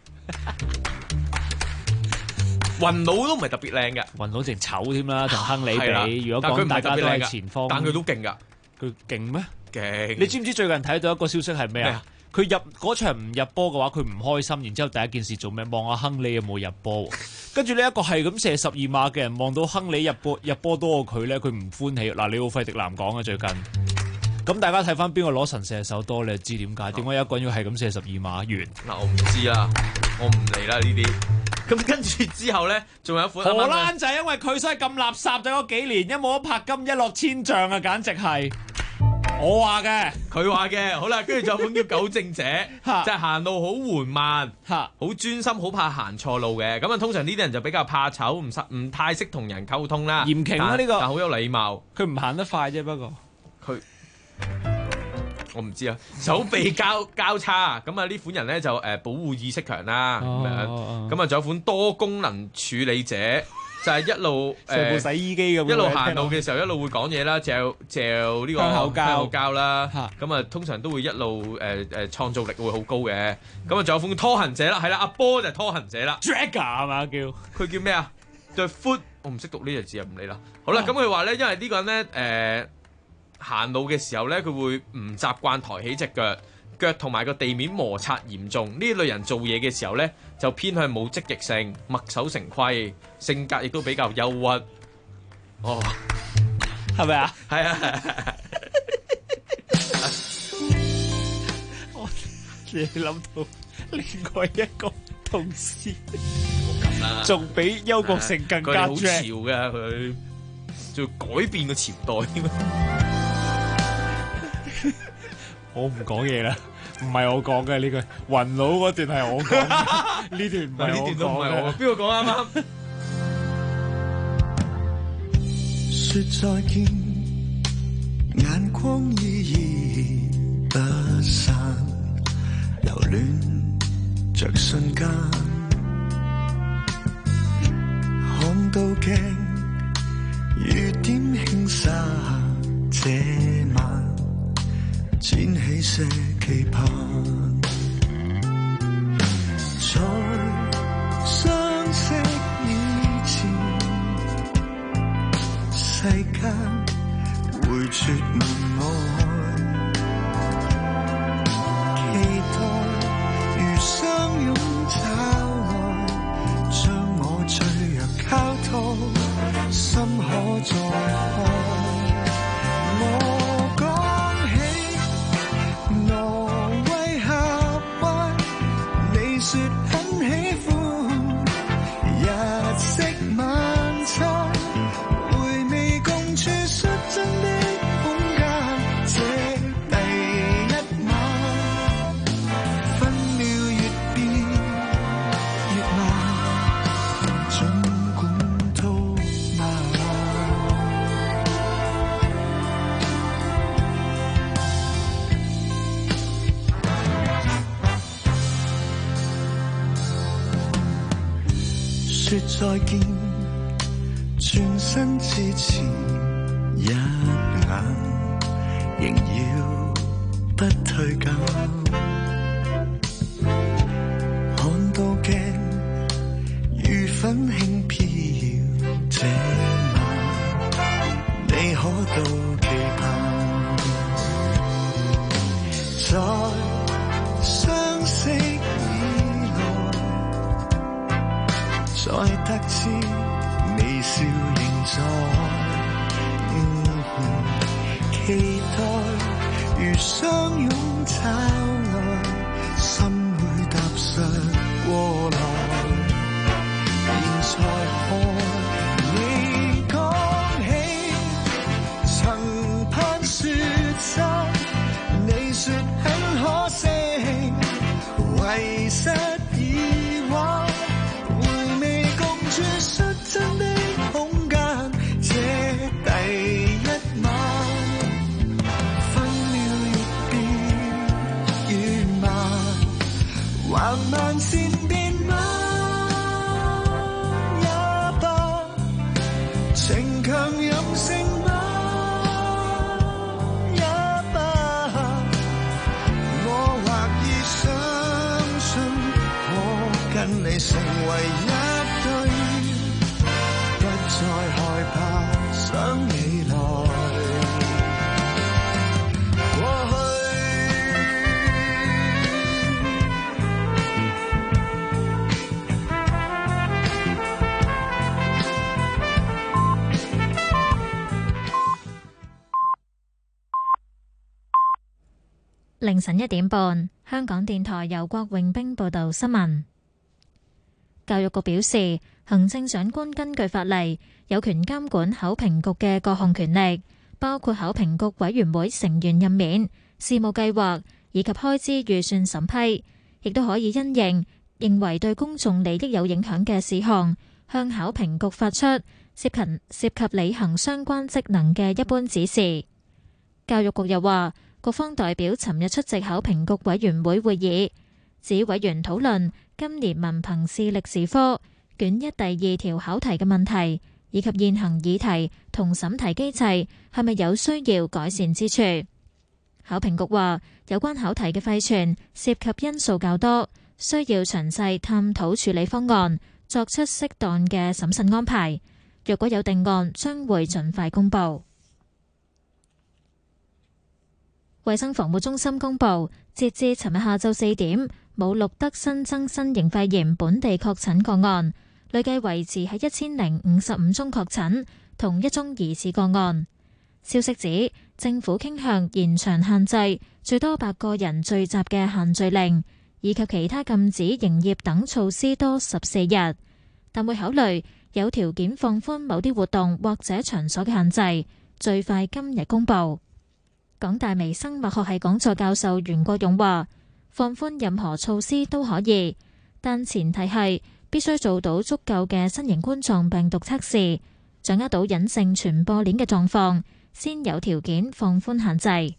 雲魯都唔係特別靚嘅， 雲魯淨醜添啦，同亨利比。如果講大家都係前鋒， 但佢都勁噶， 佢勁咩？ 勁！ 你知唔知最近睇到一個消息係咩啊？佢入嗰場唔入波嘅話，佢唔開心。然之後第一件事做咩？望下亨利有冇入波。跟住呢一個係咁射12碼嘅人，望到亨利入波多過佢咧，佢唔歡喜。嗱，李奧費迪南講嘅最近。咁大家睇翻邊個攞神射手多，你就知點解？點解有一個人要係咁射12碼完？ 嗱，我唔知啦，我唔嚟啦呢啲。咁跟住之後咧，仲有一款荷蘭就係因為佢所以咁垃圾咗嗰幾年，一冇得拍金，一落千丈啊！簡直係。我話嘅， 佢話嘅，好啦，跟住仲有款叫糾正者，就係行路好緩慢，好專心，好怕行錯路嘅。咁啊，通常呢啲人就比較怕醜，唔太識同人溝通啦。 嚴謹啊呢個， 但好有禮貌。 佢唔行得快啫，不過佢我唔知啊。手臂交叉，咁啊呢款人咧就保護意識強啦，咁樣。咁啊仲有款多功能處理者。就係一路成部洗衣機咁， 一路行路嘅時候一路會講嘢啦，嚼呢個香口膠啦，咁啊通常都會一路創造力會好高嘅。咁啊仲有款拖行者啦，係啦，阿波就係拖行者啦 ，Dragger 係嘛叫？ 佢叫咩啊 ？The Foot， 我唔識讀呢隻字啊，唔理啦。好啦，咁佢話咧，因為呢個人咧行路嘅時候咧，佢會唔習慣抬起隻腳同埋個地面摩擦嚴重，呢類人做嘢嘅時候咧，就偏向冇積極性，墨守成規，性格亦都比較憂鬱。哦， 係咪啊？ 係啊！ 我你諗到另外一個同事，仲比邱國成更加好潮嘅佢，仲改變個朝代添。 我唔講嘢啦，唔係我講嘅呢句，雲佬嗰段係我講，呢段唔係我講嘅。 邊個講啱啱？ 說再見，眼光依依不散，留戀着瞬間，看到鏡，雨點輕灑這晚。撿起些期盼，在相識以前，世間會絕無愛，期待如相擁找愛，將我最弱交託，心可再開。 說再見，轉身之前一眼，仍要不退減。看到鏡如粉輕飄這晚，你可到期盼？在相識以來，才得知微笑仍在。期待如相擁找愛，心會踏上過來。現在看你講起，曾盼說真，你說很可惜，遺失以往，回味共處率真的空間，這第一晚，分秒越變越慢，橫漫線變慢也罷，情強任性嗎也罷，我或已相信可跟你成為一對，不再害怕想你來過去。 凌晨1點半，香港電台由郭永兵報道新聞。教育局表示，行政長官根據法例有權監管考評局嘅各項權力，包括考評局委員會成員任免、事務計劃以及開支預算審批，亦都可以因應認為對公眾利益有影響嘅事項，向考評局發出涉及履行相關職能嘅一般指示。教育局又話，局方代表尋日出席考評局委員會會議，指委員討論今年文憑試歷史科卷1第2條考題嘅問題，以及現行議題同審題機制係咪有需要改善之處。考評局話，有關考題嘅廢存涉及因素較多，需要詳細探討處理方案，作出適當嘅審慎安排。若果有定案，將會盡快公佈。衛生防護中心公布，截至尋日下晝4點，冇錄得新增新型肺炎本地確診個案，累計維持喺1055宗確診，同1宗疑似個案。消息指，政府傾向延長限制最多8個人聚集嘅限聚令，以及其他禁止營業等措施多14日，但會考慮有條件放寬某啲活動或者場所嘅限制，最快今日公佈。港大微生物學系講座教授袁國勇話，放寬任何措施都可以，但前提係必須做到足夠嘅新型冠狀病毒測試，掌握到隱性傳播鏈嘅狀況，先有條件放寬限制。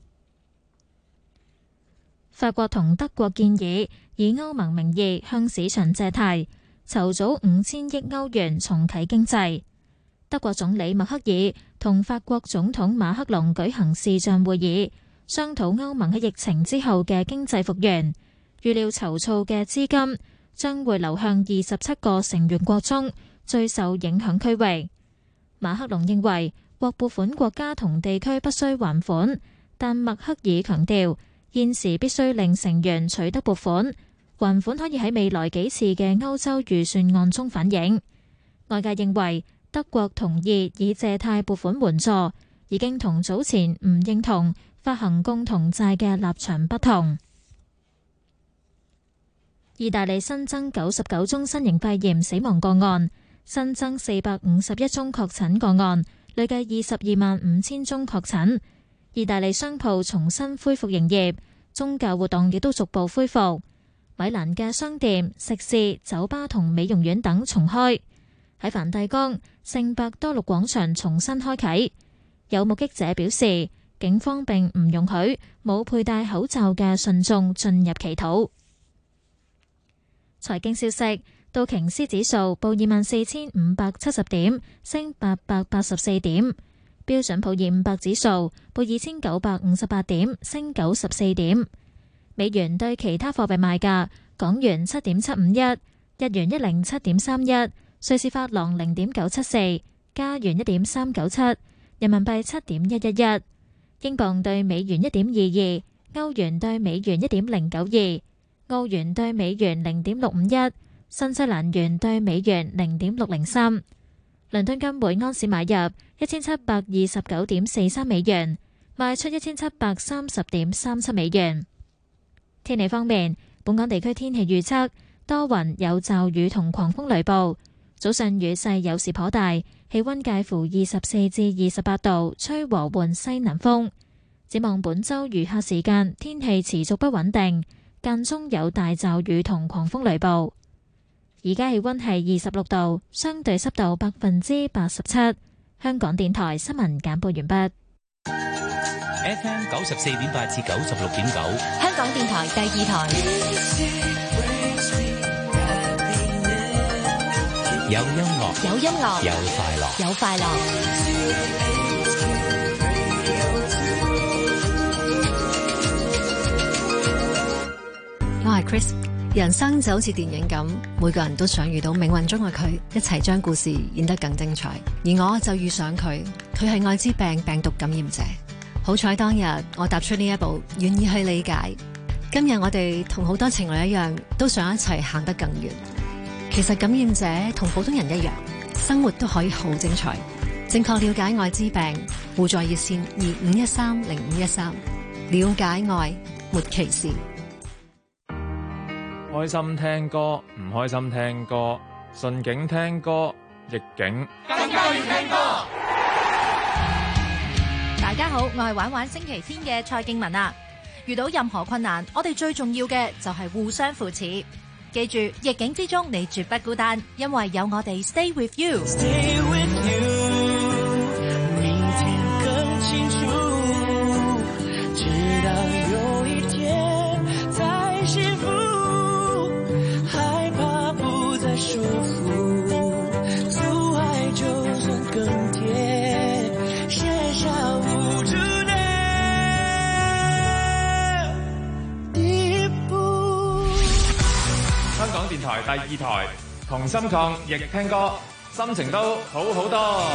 法國同德國建議以歐盟名義向市場借貸，籌組5000億歐元重啟經濟。德國總理默克爾同法國總統馬克龍舉行視像會議，商討歐盟喺疫情之後嘅經濟復原。預料籌措嘅資金將會流向27個成員國中最受影響區域。馬克龍認為獲撥款國家同地區不需還款，但默克爾強調現時必須令成員取得撥款，還款可以喺未來幾次嘅歐洲預算案中反映。外界認為德國同意以借貸撥款援助，已經同早前唔認同發行共同債嘅立場不同。意大利新增99宗新型肺炎死亡個案，新增451宗確診個案，累計225000宗確診。意大利商鋪重新恢復營業，宗教活動亦都逐步恢復。米蘭嘅商店、食肆、酒吧同美容院等重開。喺梵蒂岡，聖伯多祿廣場重新開啟。有目擊者表示，警方並唔容許冇佩戴口罩嘅信眾進入祈禱。財經消息， 道瓊斯指數報24,570點，升884點。標準普爾500指數報2,958點，升94點。美元對其他貨幣賣價：港元7.751，日元107.31，瑞士法郎0.974，加元1.397，人民幣7.111，英鎊對美元1.22，歐元對美元1.092，澳元對美元0.651，新西蘭元對美元0.603。倫敦金每安士買入1729.43美元，賣出1730.37美元。天氣方面，本港地區天氣預測多雲有驟雨同狂風雷暴，早上雨勢有時頗大，氣溫介乎24至28度，吹和緩西南風。展望本週餘下時間，天氣持續不穩定，間中有大驟雨同狂風雷暴。而家氣溫係26度，相對濕度87%。香港電台新聞簡報完畢。 FM 94.8至96.9， 香港電台第2台。 有音樂， 有音樂， 有快樂， 有快樂。 我係 Chris。人生就好似電影咁，每個人都想遇到命運中嘅佢，一齊將故事演得更精彩。而我就遇上佢，佢係愛滋病病毒感染者。好彩當日我踏出呢一步，願意去理解。今日我哋同好多情侶一樣，都想一齊行得更遠。其實感染者同普通人一樣，生活都可以好精彩。正確了解愛滋病，互助熱線25130513，了解愛，沒歧視。 開心聽歌，唔開心聽歌，順境聽歌，逆境更加要聽歌。 大家好，我係玩玩星期天嘅蔡敬文啊。遇到任何困難，我哋最重要嘅就係互相扶持。記住，逆境之中你絕不孤單，因為有我哋 Stay with you。Stay with you， 明天更清楚，直到有一天再幸福。舒服，阻礙就算更迭，寫下無助的一步。 香港電台第2台，同心抗疫聽歌，心情都好好多。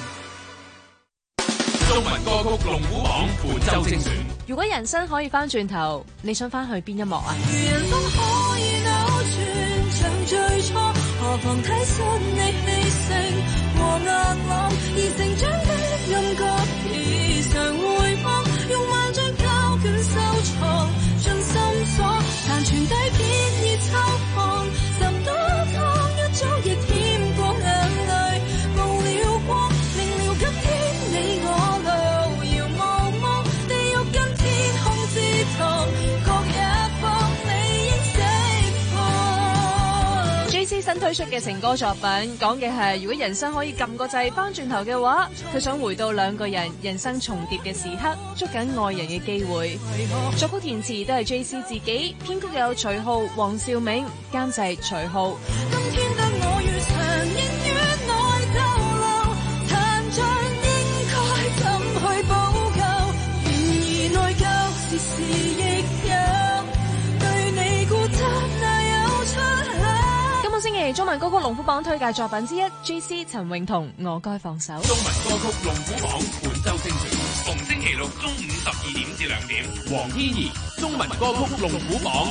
中文歌曲龍虎榜本周精選。 如果人生可以翻轉頭，你想翻去邊一幕啊？ 人生可以扭轉像最初，何妨體恤你氣性和硬朗，而成長的感覺時常回望，用萬張膠卷收藏進心鎖，但傳遞建議抽看，十多趟一早亦舔過眼淚，無聊過，明了今天你我路遙茫茫，地獄跟天空之堂，各一方理應釋放。 JC 新推出嘅成歌作品，講嘅係如果人生可以撳個掣翻轉頭嘅話，佢想回到兩個人人生重疊嘅時刻，捉緊愛人嘅機會。作曲填詞都係 JC 自己，編曲有徐浩、黃兆銘，監製徐浩。 今天的我如殘影於內逗留，殘像應該怎去補救？然而內疚時時亦有，對你固執哪有出口？ 今個星期中文歌曲龍虎榜推介作品之一 ，JC 陳詠彤《我該放手》。 中文歌曲龍虎榜本周精選，逢星期六中午12點至2點。黃天怡中文歌曲龍虎榜。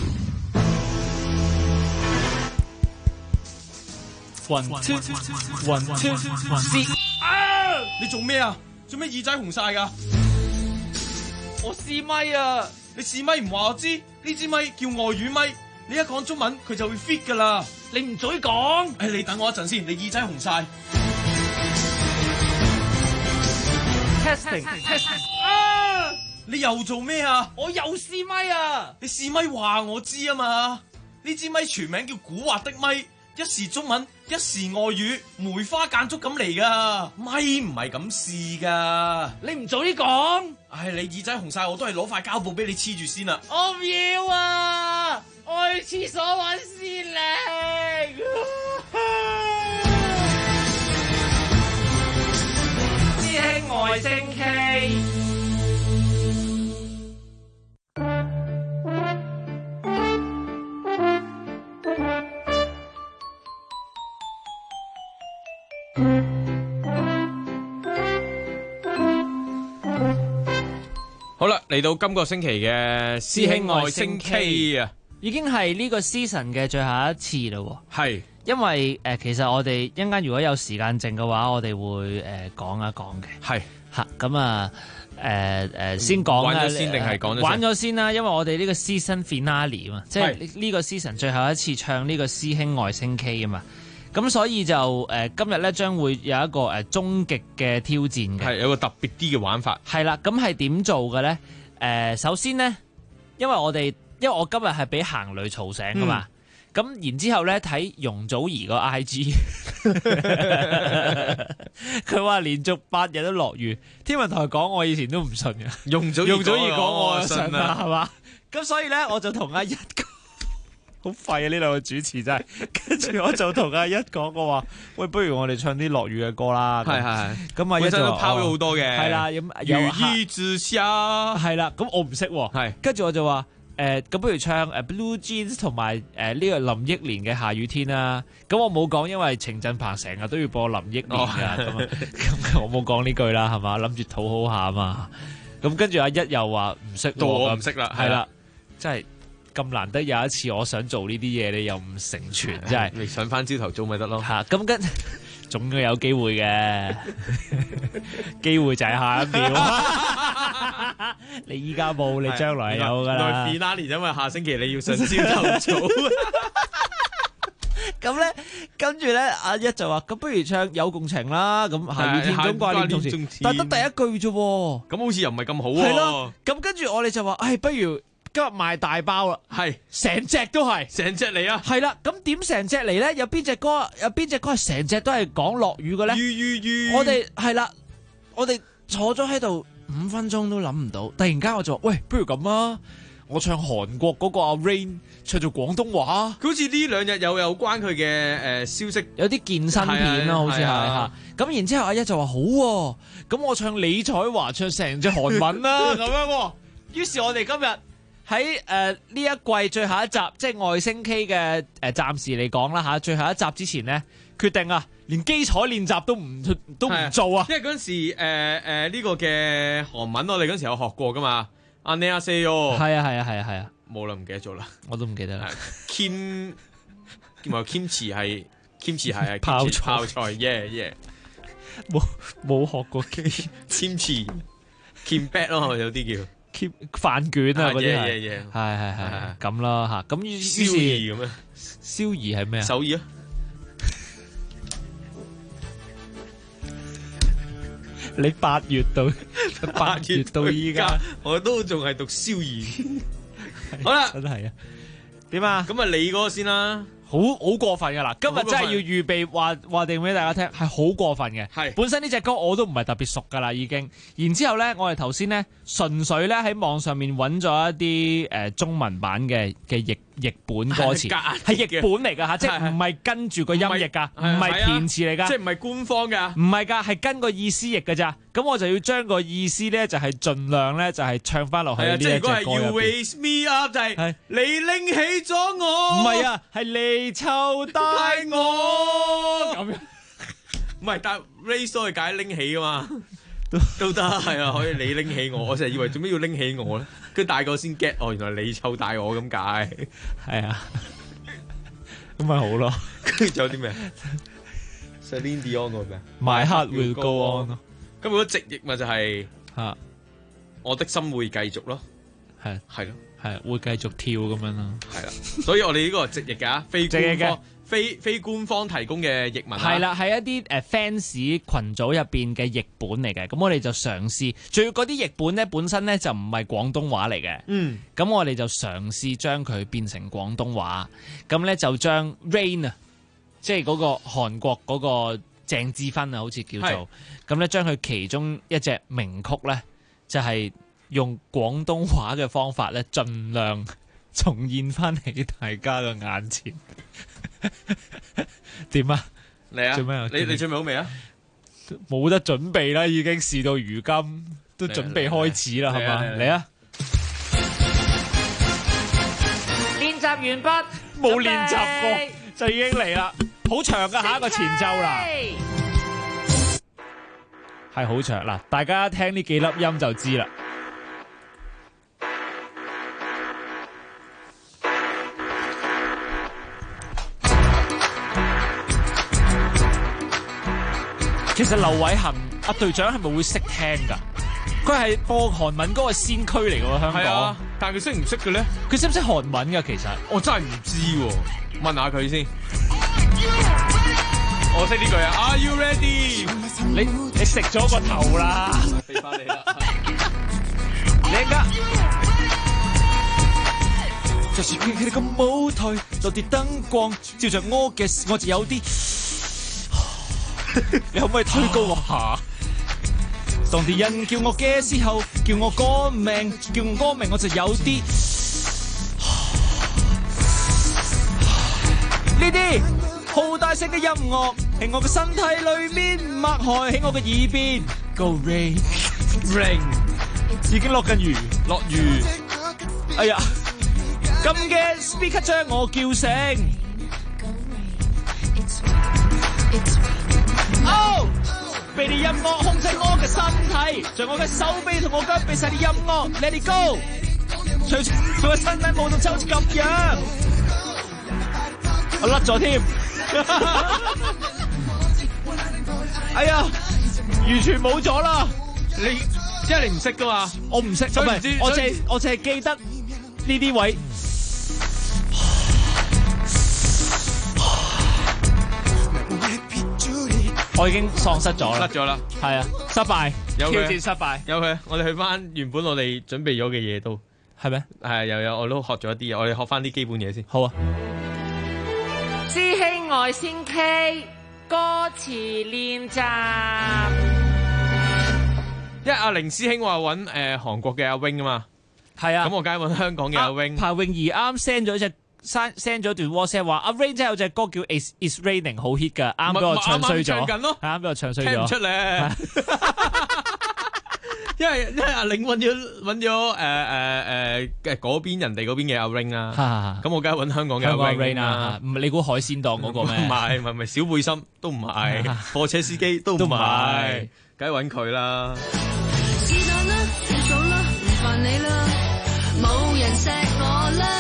你做咩啊？做咩耳仔紅晒噶？我試咪啊！你試咪唔話我知？呢支咪叫外語咪，你一講中文佢就會 fit 噶啦。你唔嘴講？你等我一陣先，你耳仔紅晒。Testing 啊！你又做咩啊？我又試咪啊！你試咪話我知啊嘛？呢支咪全名叫古惑的咪。一時中文，一時外語，梅花間竹咁嚟噶，咪唔係咁試噶。你唔早啲講，你耳仔紅晒，我都係攞塊膠布俾你黐住先啦。我唔要啊！ 我去廁所揾司令。師兄外星 K。 好啦，嚟到今個星期嘅師兄外星 K 啊， 已經係呢個 season 嘅最後一次啦。 係， 因為其實我哋一陣間如果有時間剩嘅話，我哋會講一講嘅。 係嚇，咁啊先講玩咗先定係講咗先？ 玩咗先啦，因為我哋呢個 season finale 嘛，即係呢個 season 最後一次唱呢個師兄外星 K 啊嘛。咁所以就今日咧將會有一個終極嘅挑戰嘅， 係有個特別啲嘅玩法。 係啦，咁係點做嘅咧？首先咧，因為我今日係俾行雷嘈醒噶嘛，咁然之後咧睇容祖兒個 IG， 佢話連續8日都落雨，天文台講我以前都唔信嘅， 容祖兒講我就信啦， 啦，係嘛？咁所以咧我就同阿一好廢啊！呢兩個主持真係，跟住我就同阿一講，我話：喂，不如我哋唱啲落雨嘅歌啦。 係。 咁阿一就都拋咗好多嘅。 係啦， 如意之下。 係啦，咁我唔識喎。 係。 跟住我就話：咁不如唱Blue Jeans 同埋呢個林憶蓮嘅下雨天啦。咁我冇講，因為程振鵬成日都要播林憶蓮㗎，咁我冇講呢句啦，係嘛？諗住討好下啊嘛。咁跟住阿一又話唔識， 到我唔識啦。 係啦，真係。咁難得有一次我想做呢啲嘢，你又唔成全，真係你上翻朝頭早咪得咯。 嚇，咁總會有機會嘅，機會就係下一秒。你依家冇，你將來有㗎啦。 來 finale 因為下星期你要上朝頭早。 咁咧，跟住咧，阿一就話：咁不如唱有共情啦。咁下雨天總掛念從前，但得第一句啫喎。 咁好似又唔係咁好喎。 係咯。咁跟住我哋就話：不如。今日賣大包啦， 係成隻都係， 成隻嚟啊！ 係啦，咁點成隻嚟咧？有邊隻歌係成隻都係講落雨嘅咧？我哋係啦，我哋坐咗喺度5分鐘都諗唔到，突然間我就話：喂，不如咁啊！我唱韓國嗰個阿 Rain 唱做廣東話， 佢好似呢2日又有關佢嘅消息， 有啲健身片啦，好似係嚇。咁然之後阿一就話好喎，咁我唱李彩華唱成隻韓文啦，咁樣喎。於是我哋今日。喺呢一季最後一集，即係外星 K 嘅暫時嚟講啦嚇，最後一集之前呢，決定啊，連基礎練習都唔做啊！ 因為嗰陣時呢個嘅韓文，我哋嗰陣時有學過噶嘛。안녕하세요。 係啊， 冇啦，唔記得咗啦， 我都唔記得啦。 Kim 係泡菜耶， 冇學過 Kimchi back 咯，有啲叫。 飯卷啊嗰啲係咁啦嚇，咁於是蕭儀咁啊， 蕭儀係咩啊？ 手語啊！ 你8月到依家， 我都仲係讀蕭儀。好啦， 真係啊，點啊？ 咁啊，你嗰個先啦。 好過分噶啦！今日真係要預備話定俾大家聽，係好過分嘅。係本身呢隻歌我都唔係特別熟噶啦，已經。然之後咧，我哋頭先咧純粹咧喺網上面揾咗一啲中文版嘅譯本歌詞，係譯本嚟㗎嚇，即係唔係跟住個音譯㗎，唔係填詞嚟㗎， 即係唔係官方㗎， 唔係㗎，係跟個意思譯㗎咋。咁我就要將個意思咧，就係盡量咧，就係唱翻落去呢一隻歌入邊。 即係如果係 You Raise Me Up 就係你拎起咗我， 唔係啊，係你湊大我咁樣。 唔係，但係 raise 都係解拎起㗎嘛，都得係啊，可以你拎起我。我成日以為做咩要拎起我咧，跟住大個先 get 哦，原來你湊大我咁解。 係啊，咁咪好咯。 跟住仲有啲咩？Celine Dion 嗰咩 ？My Heart Will Go On 咯。 咁如果直譯咪就係我的心會繼續咯，係咯， 係會繼續跳咁樣咯， 係啦。所以我哋呢個係直譯㗎，非官方提供嘅譯文。 係啦，係一啲fans 群組入邊嘅譯本嚟嘅。咁我哋就嘗試，仲要嗰啲譯本咧本身咧就唔係廣東話嚟嘅。咁我哋就嘗試將佢變成廣東話。咁咧就將 Rain 啊，即係嗰個韓國嗰個鄭智薰啊，好似叫做咁咧，將佢其中一隻名曲咧，就係用廣東話嘅方法咧，盡量重現翻喺大家嘅眼前。點啊？ 嚟啊！ 做咩啊？ 你準備好未啊？ 冇得準備啦，已經事到如今，都準備開始啦，係嘛？嚟啊！ 練習完畢， 冇練習過就已經嚟啦，好長噶，下一個前奏啦，係好長嗱，大家聽呢幾粒音就知啦。其實劉偉恒阿隊長係咪會識聽噶？佢係播韓文歌嘅先驅嚟㗎，香港。 啊，但係佢識唔識嘅咧？ 佢識唔識韓文㗎？其實我真係唔知喎，問下佢先。我識呢句啊 ，Are you ready？ 你食咗個頭啦， 俾翻你啦。 你而就算佢哋個舞台落啲燈光，照着我嘅我就有啲。你可唔可以推高我下？當啲人叫我嘅時候，叫我歌名，叫我歌名，我就有啲呢啲好大聲嘅音樂，喺我嘅身體裏面擘開，喺我嘅耳邊 Go rain rain， 已經落緊雨，落雨。哎呀，咁嘅 speaker 將我叫醒。Oh！ 俾啲音樂控制我嘅身體，將我嘅手臂同我腳俾晒啲音樂 ，Let it go！ 隨住我嘅身體舞動就好似咁樣，我甩咗添。哎呀，完全冇咗啦！ 你即係你唔識噶嘛？ 我唔識， 所以唔知。 我淨係記得呢啲位。我已經喪失咗啦， 甩咗啦， 係啊，失敗，挑戰失敗， 有佢，我哋去翻原本我哋準備咗嘅嘢都係咩？ 係有，我都學咗一啲嘢，我哋學翻啲基本嘢先。 好啊， 師兄外先 K 歌詞練習， 因為阿凌師兄話揾韓國嘅阿 Wing 啊嘛， 係啊， 咁我梗係揾香港嘅阿 Wing。 彭泳儀啱 send 咗隻。send 咗段 WhatsApp 話阿 Rain 真係有隻歌叫 It's Raining 好 hit 㗎，啱俾我唱衰咗，啱俾我唱衰咗，聽唔出咧。因為阿玲揾咗嗰邊人哋嗰邊嘅阿 Rain 啊，咁我梗係揾香港嘅阿 Rain 啊。唔係你估海鮮檔嗰個咩？唔係小背心都唔係，貨車司機都唔係，梗係揾佢啦。是但啦，算數啦，唔煩你啦，冇人錫我啦。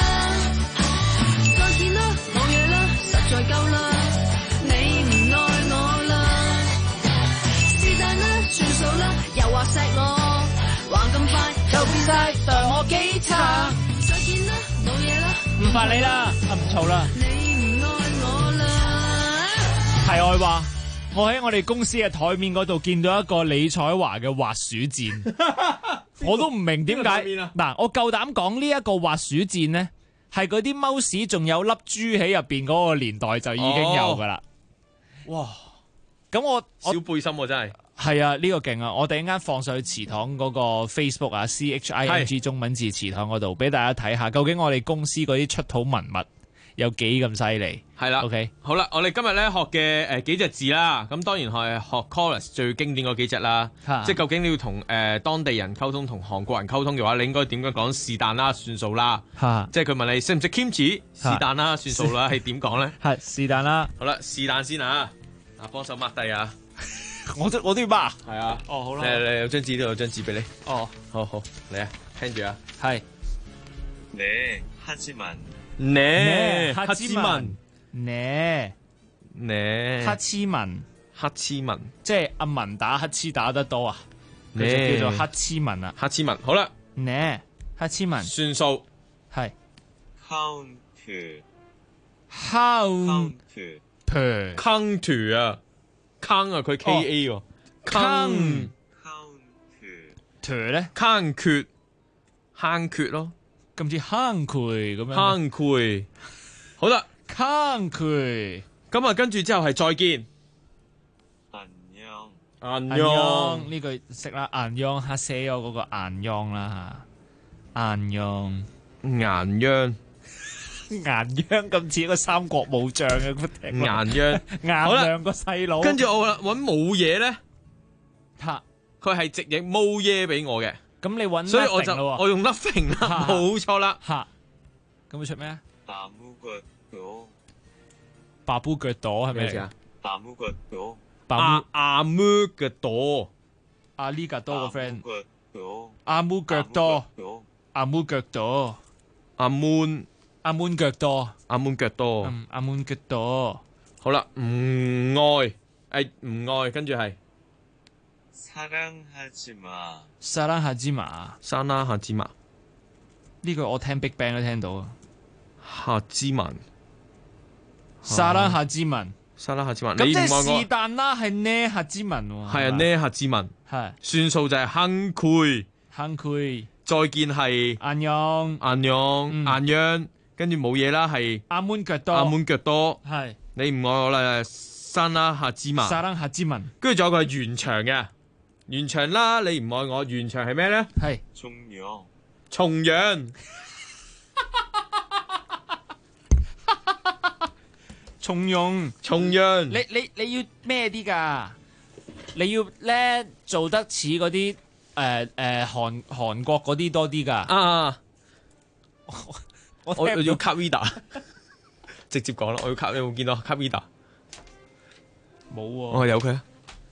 再夠啦，你唔愛我啦，是但啦，算數啦，又話錫我，話咁快就變晒當我幾差，再見啦，冇嘢啦，唔煩你啦，唔嘈啦，你唔愛我啦。題外話，我喺我哋公司嘅台面嗰度見到一個李彩華嘅滑鼠墊，我都唔明點解。嗱，我夠膽講呢一個滑鼠墊呢。係嗰啲 mouse 仲有粒珠喺入邊嗰個年代就已經有噶啦，哇！咁我小背心喎真係，係啊呢個勁啊！我哋一陣間放上去祠堂嗰個 Facebook 啊 CHING 中文字祠堂嗰度，俾大家睇下究竟我哋公司嗰啲出土文物有幾咁犀利。係啦 ，OK， 好啦，我哋今日咧學嘅幾隻字啦，咁當然係學 chorus 最經典嗰幾隻啦，即係究竟你要同當地人溝通，同韓國人溝通嘅話，你應該點樣講是但啦，算數啦，即係佢問你識唔識 kimchi， 是但啦，算數啦，係點講咧？係是但啦。好啦，是但先啊，幫手 mark 低啊，我都要 mark。係啊，哦好啦，你有張紙都有張紙俾你。哦，好嚟啊，聽住啊，係。 네 하지만 네 하지만 네 하치만 하치만 即係阿文打乞嗤打得多啊，佢就叫做乞嗤文啊。乞嗤文好啦，네乞嗤文算數係 counter 啊 count 啊佢 KA 喎 count 咧坑缺咯。咁似坑渠咁樣，坑渠好啦，坑渠咁啊，跟住之後係再見，안녕呢句識啦，안녕黑寫咗嗰個안녕啦嚇，안녕 顏央。 顏央咁似一個三國武將嘅個名。 顏央， 顏亮個細佬。 跟住我揾冇嘢咧， 嚇， 佢係直譯冇嘢俾我嘅。 咁你揾， 所以我用 nothing 啦，冇錯啦。 嚇，咁會出咩啊？ 大烏腳朵， 白烏腳朵係咩嚟㗎？ 大烏腳朵， 阿烏腳朵， 阿呢格多個 friend，阿烏腳多，阿烏腳朵， 阿 moon。 阿 moon 腳多， 阿 moon 腳多， 阿 moon 腳多。 好啦，唔愛，唔愛，跟住係 사랑하지마。呢個我聽 Big Bang 都聽到啊。 하지만， 사랑하지만。咁即係是但啦，係呢하지만喎。 係啊，呢하지만。 係。 算數就係한쿠이。再見係안녕。跟住冇嘢啦，係阿 moon 腳多， 阿 moon 腳多， 係你唔愛我啦，사랑하지마。跟住仲有個係圓場嘅，圓場啦，你唔愛我，圓場係咩咧？ 係重陽。重陽。 你要咩啲㗎？你要咧做得似嗰啲韓國嗰啲多啲㗎。 啊！我要卡 Vida， 直接講啦，我要卡，你有冇見到卡 Vida？ 冇喎。 我有佢啊，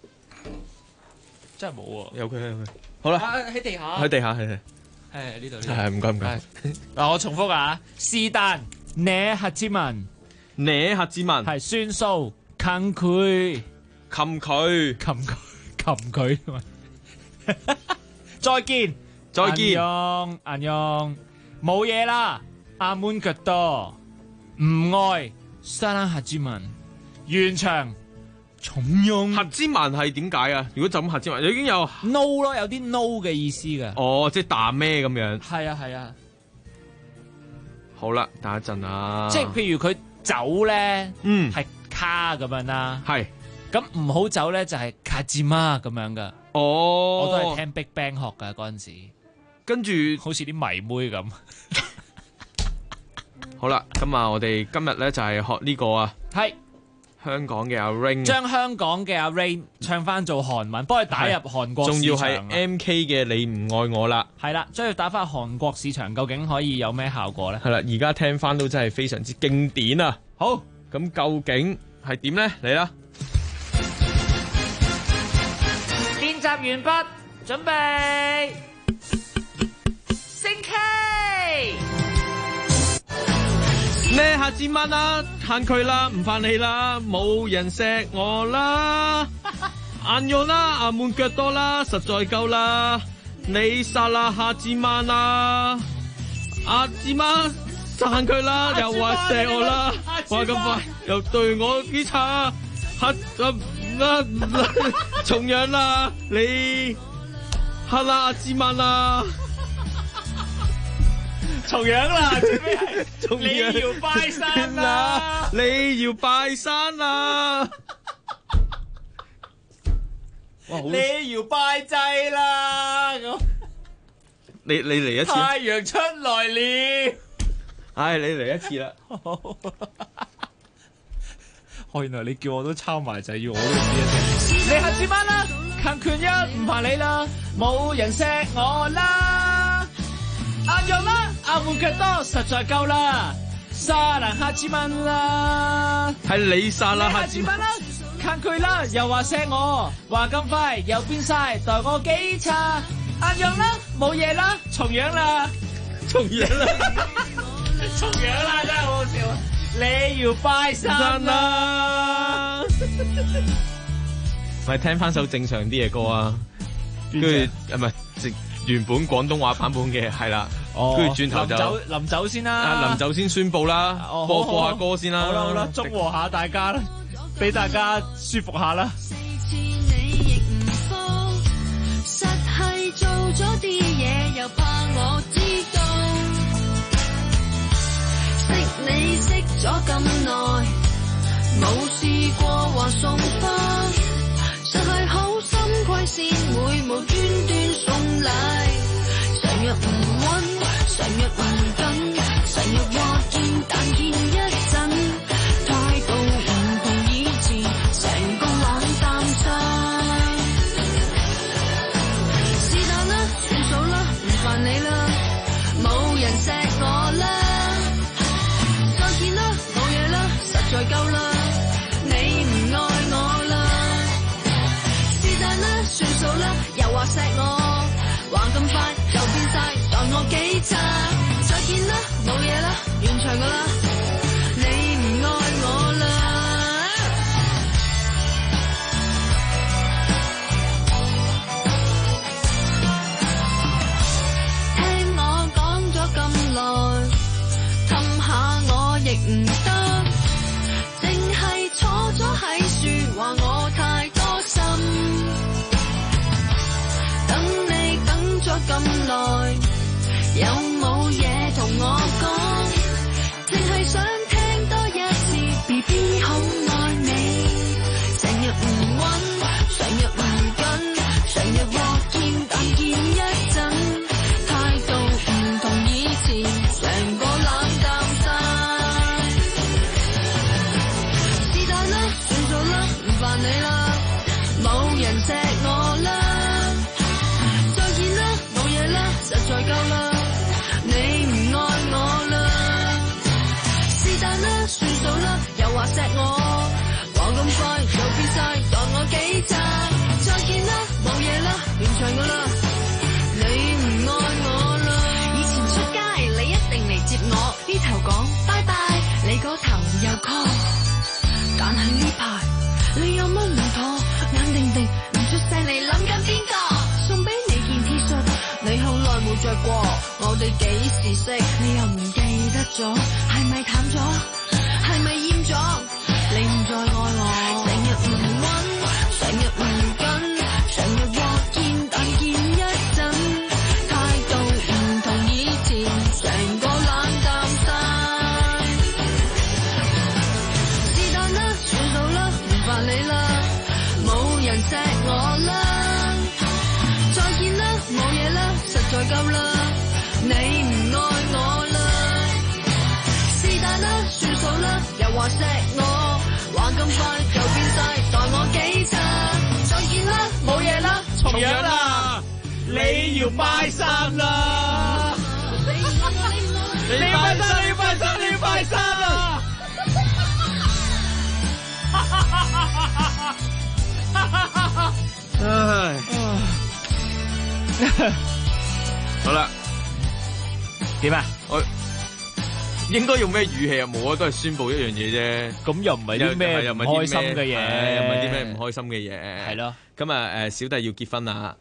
真係冇喎。 有佢。好啦， 喺地下。 喺地下係。 呢度。 係唔該。 嗱，我重複啊，是但呢하지만係算數，冚佢。再見。안녕。冇嘢啦。阿 moon 腳多，唔愛사랑하지만完場重用。 하지만係點解啊？如果就咁하지만，已經有 no 咯，有啲 no 嘅意思㗎。 哦，即係打咩咁樣？ 係啊。 好啦，等一陣啊。 即係譬如佢走咧，係卡咁樣啦。 係。 咁唔好走咧，就係가지마咁樣㗎。 哦。 我都係聽 Big Bang 學㗎嗰陣時。 跟住好似啲迷妹咁。 好啦，咁啊，我哋今日咧就係學呢個啊， 係香港嘅阿 Rain， 將香港嘅阿 Rain 唱翻做韓文，幫佢打入韓國市場。 仲要係 MK 嘅你唔愛我啦， 係啦，將要打翻韓國市場，究竟可以有咩效果咧？ 係啦，而家聽翻都真係非常之經典啊！ 好， 咁究竟係點咧？嚟啦！ 練習完畢，準備升 K。 呢하지만啦，限佢啦，唔煩你啦，冇人錫我啦，안녕啦，阿滿腳多啦，實在夠啦，你殺啦하지만啦，하지만限佢啦，又話錫我啦，話咁快又對我幾差，重樣啦，你嚇啦하지만啦。 重樣啦，你要拜山啦， 你要拜山啦， 你要拜祭啦， 你嚟一次， 太陽出來了， 唉，你嚟一次啦， 原來你叫我都抄埋就係要我都唔知一聲，你하지만啦，強權一唔怕你啦，冇人錫我啦。阿陽啦，阿滿腳多，實在夠啦，사랑하지만啦， 係你殺啦 하지만啦，撐佢啦，又話錫我，話咁快又變晒，待我幾差，阿陽啦，冇嘢啦，重樣啦，重樣啦，真係好笑啊！你要拜山啦， 咪聽翻首正常啲嘅歌啊，跟住唔係原本廣東話版本嘅係啦，跟住轉頭就臨走先啦， 臨走先宣佈啦，播下歌先啦， 好啦，祝賀下大家啦，俾大家舒服下啦。 實係做咗啲嘢，又怕我知道，識你識咗咁耐，冇試過話送花，實係好心虧先會無端端送禮，成日唔溫，成日唔緊。 話錫我，話咁快就變晒，待我幾差。再見啦，冇嘢啦，完場㗎啦，你唔愛我啦。聽我講咗咁耐，氹下我亦唔得，淨係坐咗喺樹話我太多心。等你等咗咁耐，有冇嘢同我講？淨係想聽多一次 BB 好愛你，成日唔搵，成日唔緊，成日獲見但見一陣，態度唔同以前，成個冷淡晒。是但啦，算數啦，唔煩你啦，冇人錫我啦。再見啦，冇嘢啦，實在夠啦，你唔愛我啦。是但啦，算數啦，又話錫我，話咁快就變晒，待我幾差。再見啦，冇嘢啦，完場㗎啦，你唔愛我啦。以前出街你一定嚟接我，呢頭講拜拜，你嗰頭又 call。但係呢排你有乜唔妥？眼定定唔出聲，你諗緊邊個？送俾你件 T 恤，你好耐冇着過，我哋幾時識？你又唔記得咗？係咪淡咗？係咪厭咗？你唔再愛我，成日唔搵，成日唔緊，成日獲見但見一陣，態度唔同以前，成個冷淡晒。是但啦，算數啦，唔煩你啦，冇人錫我啦。再見啦，冇嘢啦，實在夠啦，你唔愛我啦。是但啦，算數啦，又話錫我，話咁快就變晒，待我幾差。再見啦，冇嘢啦，重樣啦， 你要拜山啦！ 你要拜山，你要拜山，你要拜山啊！ 唉，好啦， 點啊？ 我應該用咩語氣啊？冇啊，都係宣佈一樣嘢啫。 咁又唔係啲咩唔開心嘅嘢， 又唔係啲咩唔開心嘅嘢。 係咯。 咁啊小弟要結婚啦。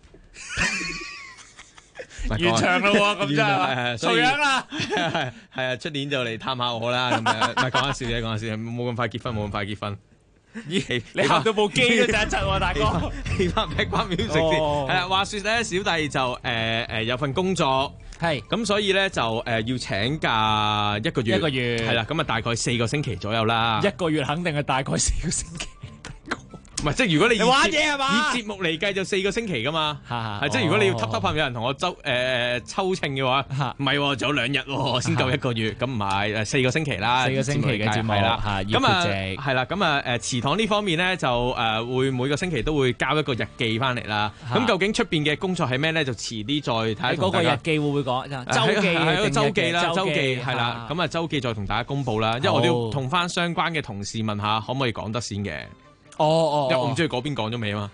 完場啦喎，咁真係重樣啦。 係啊，出年就嚟探下我啦。咁樣，唔係講下笑啫，講下笑，冇咁快結婚，冇咁快結婚。 咦？你行到部機都窒一窒喎，大哥。 起翻 background music 先。係啦，話説咧，小弟就有份工作， 係咁， 所以咧就要請假一個月。 一個月係啦，咁啊大概4個星期左右啦。 一個月肯定係大概4個星期。 唔係，即係如果你玩嘢係嘛？ 以節目嚟計就4個星期噶嘛，係即係如果你要揼有人同我抽秤嘅話，唔係喎，仲有2日喎，先夠1個月，咁唔係4個星期啦 ，4個星期嘅節目係啦， 咁啊係啦，咁啊祠堂呢方面咧就會每個星期都會交一個日記翻嚟啦。咁究竟出邊嘅工作係咩咧？就遲啲再睇下。 嗰個日記會唔會講？週記係一個週記啦，週記係啦。咁啊週記再同大家公佈啦，因為我哋要同翻相關嘅同事問下，可唔可以講得先嘅。因為我唔知佢嗰邊講咗未啊嘛。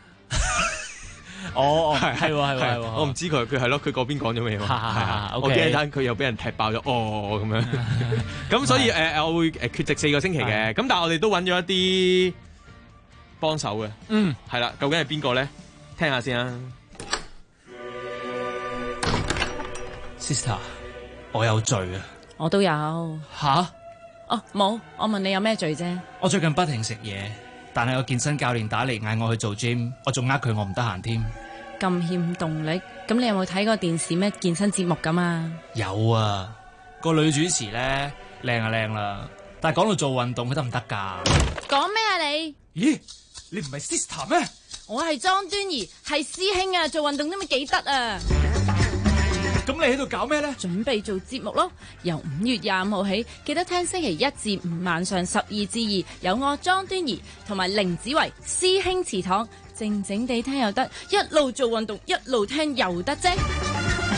係喎， 我唔知佢係咯，佢嗰邊講咗未啊？我驚陣佢又俾人踢爆咗，咁樣。咁所以我會缺席4個星期嘅。咁但係我哋都揾咗一啲幫手嘅。係啦，究竟係邊個咧？聽下先啊。 Sister， 我有罪啊！ 我都有。 吓？ 冇，我問你有咩罪啫？ 我最近不停食嘢。但係個健身教練打嚟嗌我去做 gym， 我仲呃佢我唔得閒添。 咁欠動力，咁你有冇睇過電視咩健身節目㗎嘛？ 有啊，個女主持咧靚啊靚啦，但係講到做運動佢得唔得㗎？ 講咩啊你？ 咦，你唔係 sister 咩？ 我係莊端儀，係師兄啊，做運動都咪幾得啊！ 咁你喺度搞咩咧？ 準備做節目咯，由5月25號起，記得聽星期1至5晚上12至2，有我莊端儀同埋凌子維師兄祠堂，靜靜地聽又得，一路做運動一路聽又得啫。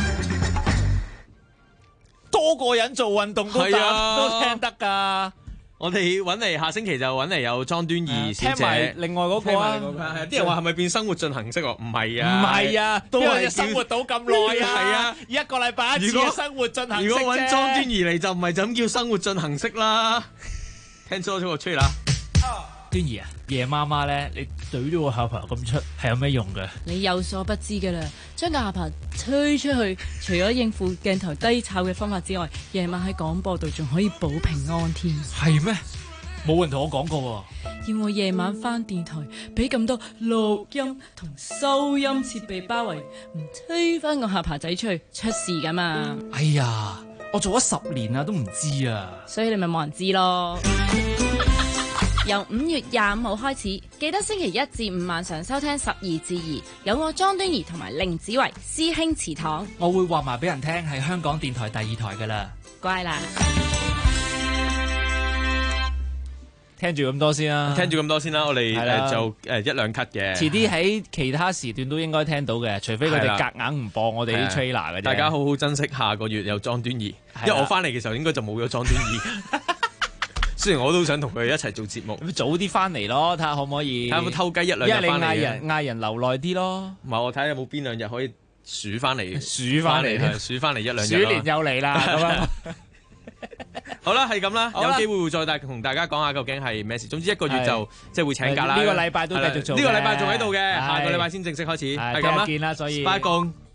多個人做運動都聽得㗎。 我哋揾嚟下星期就揾嚟有莊端儀小聽埋姐， 另外嗰個啊， 啲人話係咪變生活進行式喎？唔係啊， 唔係啊，都係叫生活到咁耐啊， 係啊， 一個禮拜一次嘅生活進行式啫。 如果揾莊端儀嚟就唔係就咁叫生活進行式啦。聽多咗個吹啦， 端儀啊，夜媽媽咧，你懟咗個下巴咁出係有咩用嘅？ 你有所不知㗎啦，將個下巴推出去，除咗應付鏡頭低炒嘅方法之外，夜晚喺廣播度仲可以保平安添。 係咩？冇人同我講過喎。 要我夜晚返電台，俾咁多錄音同收音設備包圍，唔推返個下巴仔出去，出事㗎嘛？ 哎呀，我做咗10年啦，都唔知啊。 所以你咪冇人知咯。由5月25號開始，記得星期1至5晚上收聽12至2，有我莊端儀同埋凌子維師兄祠堂。 我會話埋俾人聽，係香港電台第2台噶啦。 乖啦， 聽住咁多先啦， 聽住咁多先啦，我哋就一兩 cut 嘅， 遲啲喺其他時段都應該聽到嘅，除非佢哋夾硬唔播我哋啲 trailer 嘅啫。 大家好好珍惜下個月有莊端儀，因為我翻嚟嘅時候應該就冇咗莊端儀。雖然我都想同佢一齊做節目， 早啲翻嚟咯，睇下可唔可以。 睇下有冇偷雞一兩日翻嚟。 因為你嗌人留耐啲咯。 唔係，我睇下有冇邊兩日可以數翻嚟， 數翻嚟一兩日。 鼠年又嚟啦，咁樣。 好啦，係咁啦，有機會會再同大家講下究竟係咩事。總之1個月就即係會請假啦。 呢個禮拜都繼續做。 呢個禮拜仲喺度嘅，下個禮拜先正式開始。係咁啦， 見啦，所以。 拜共。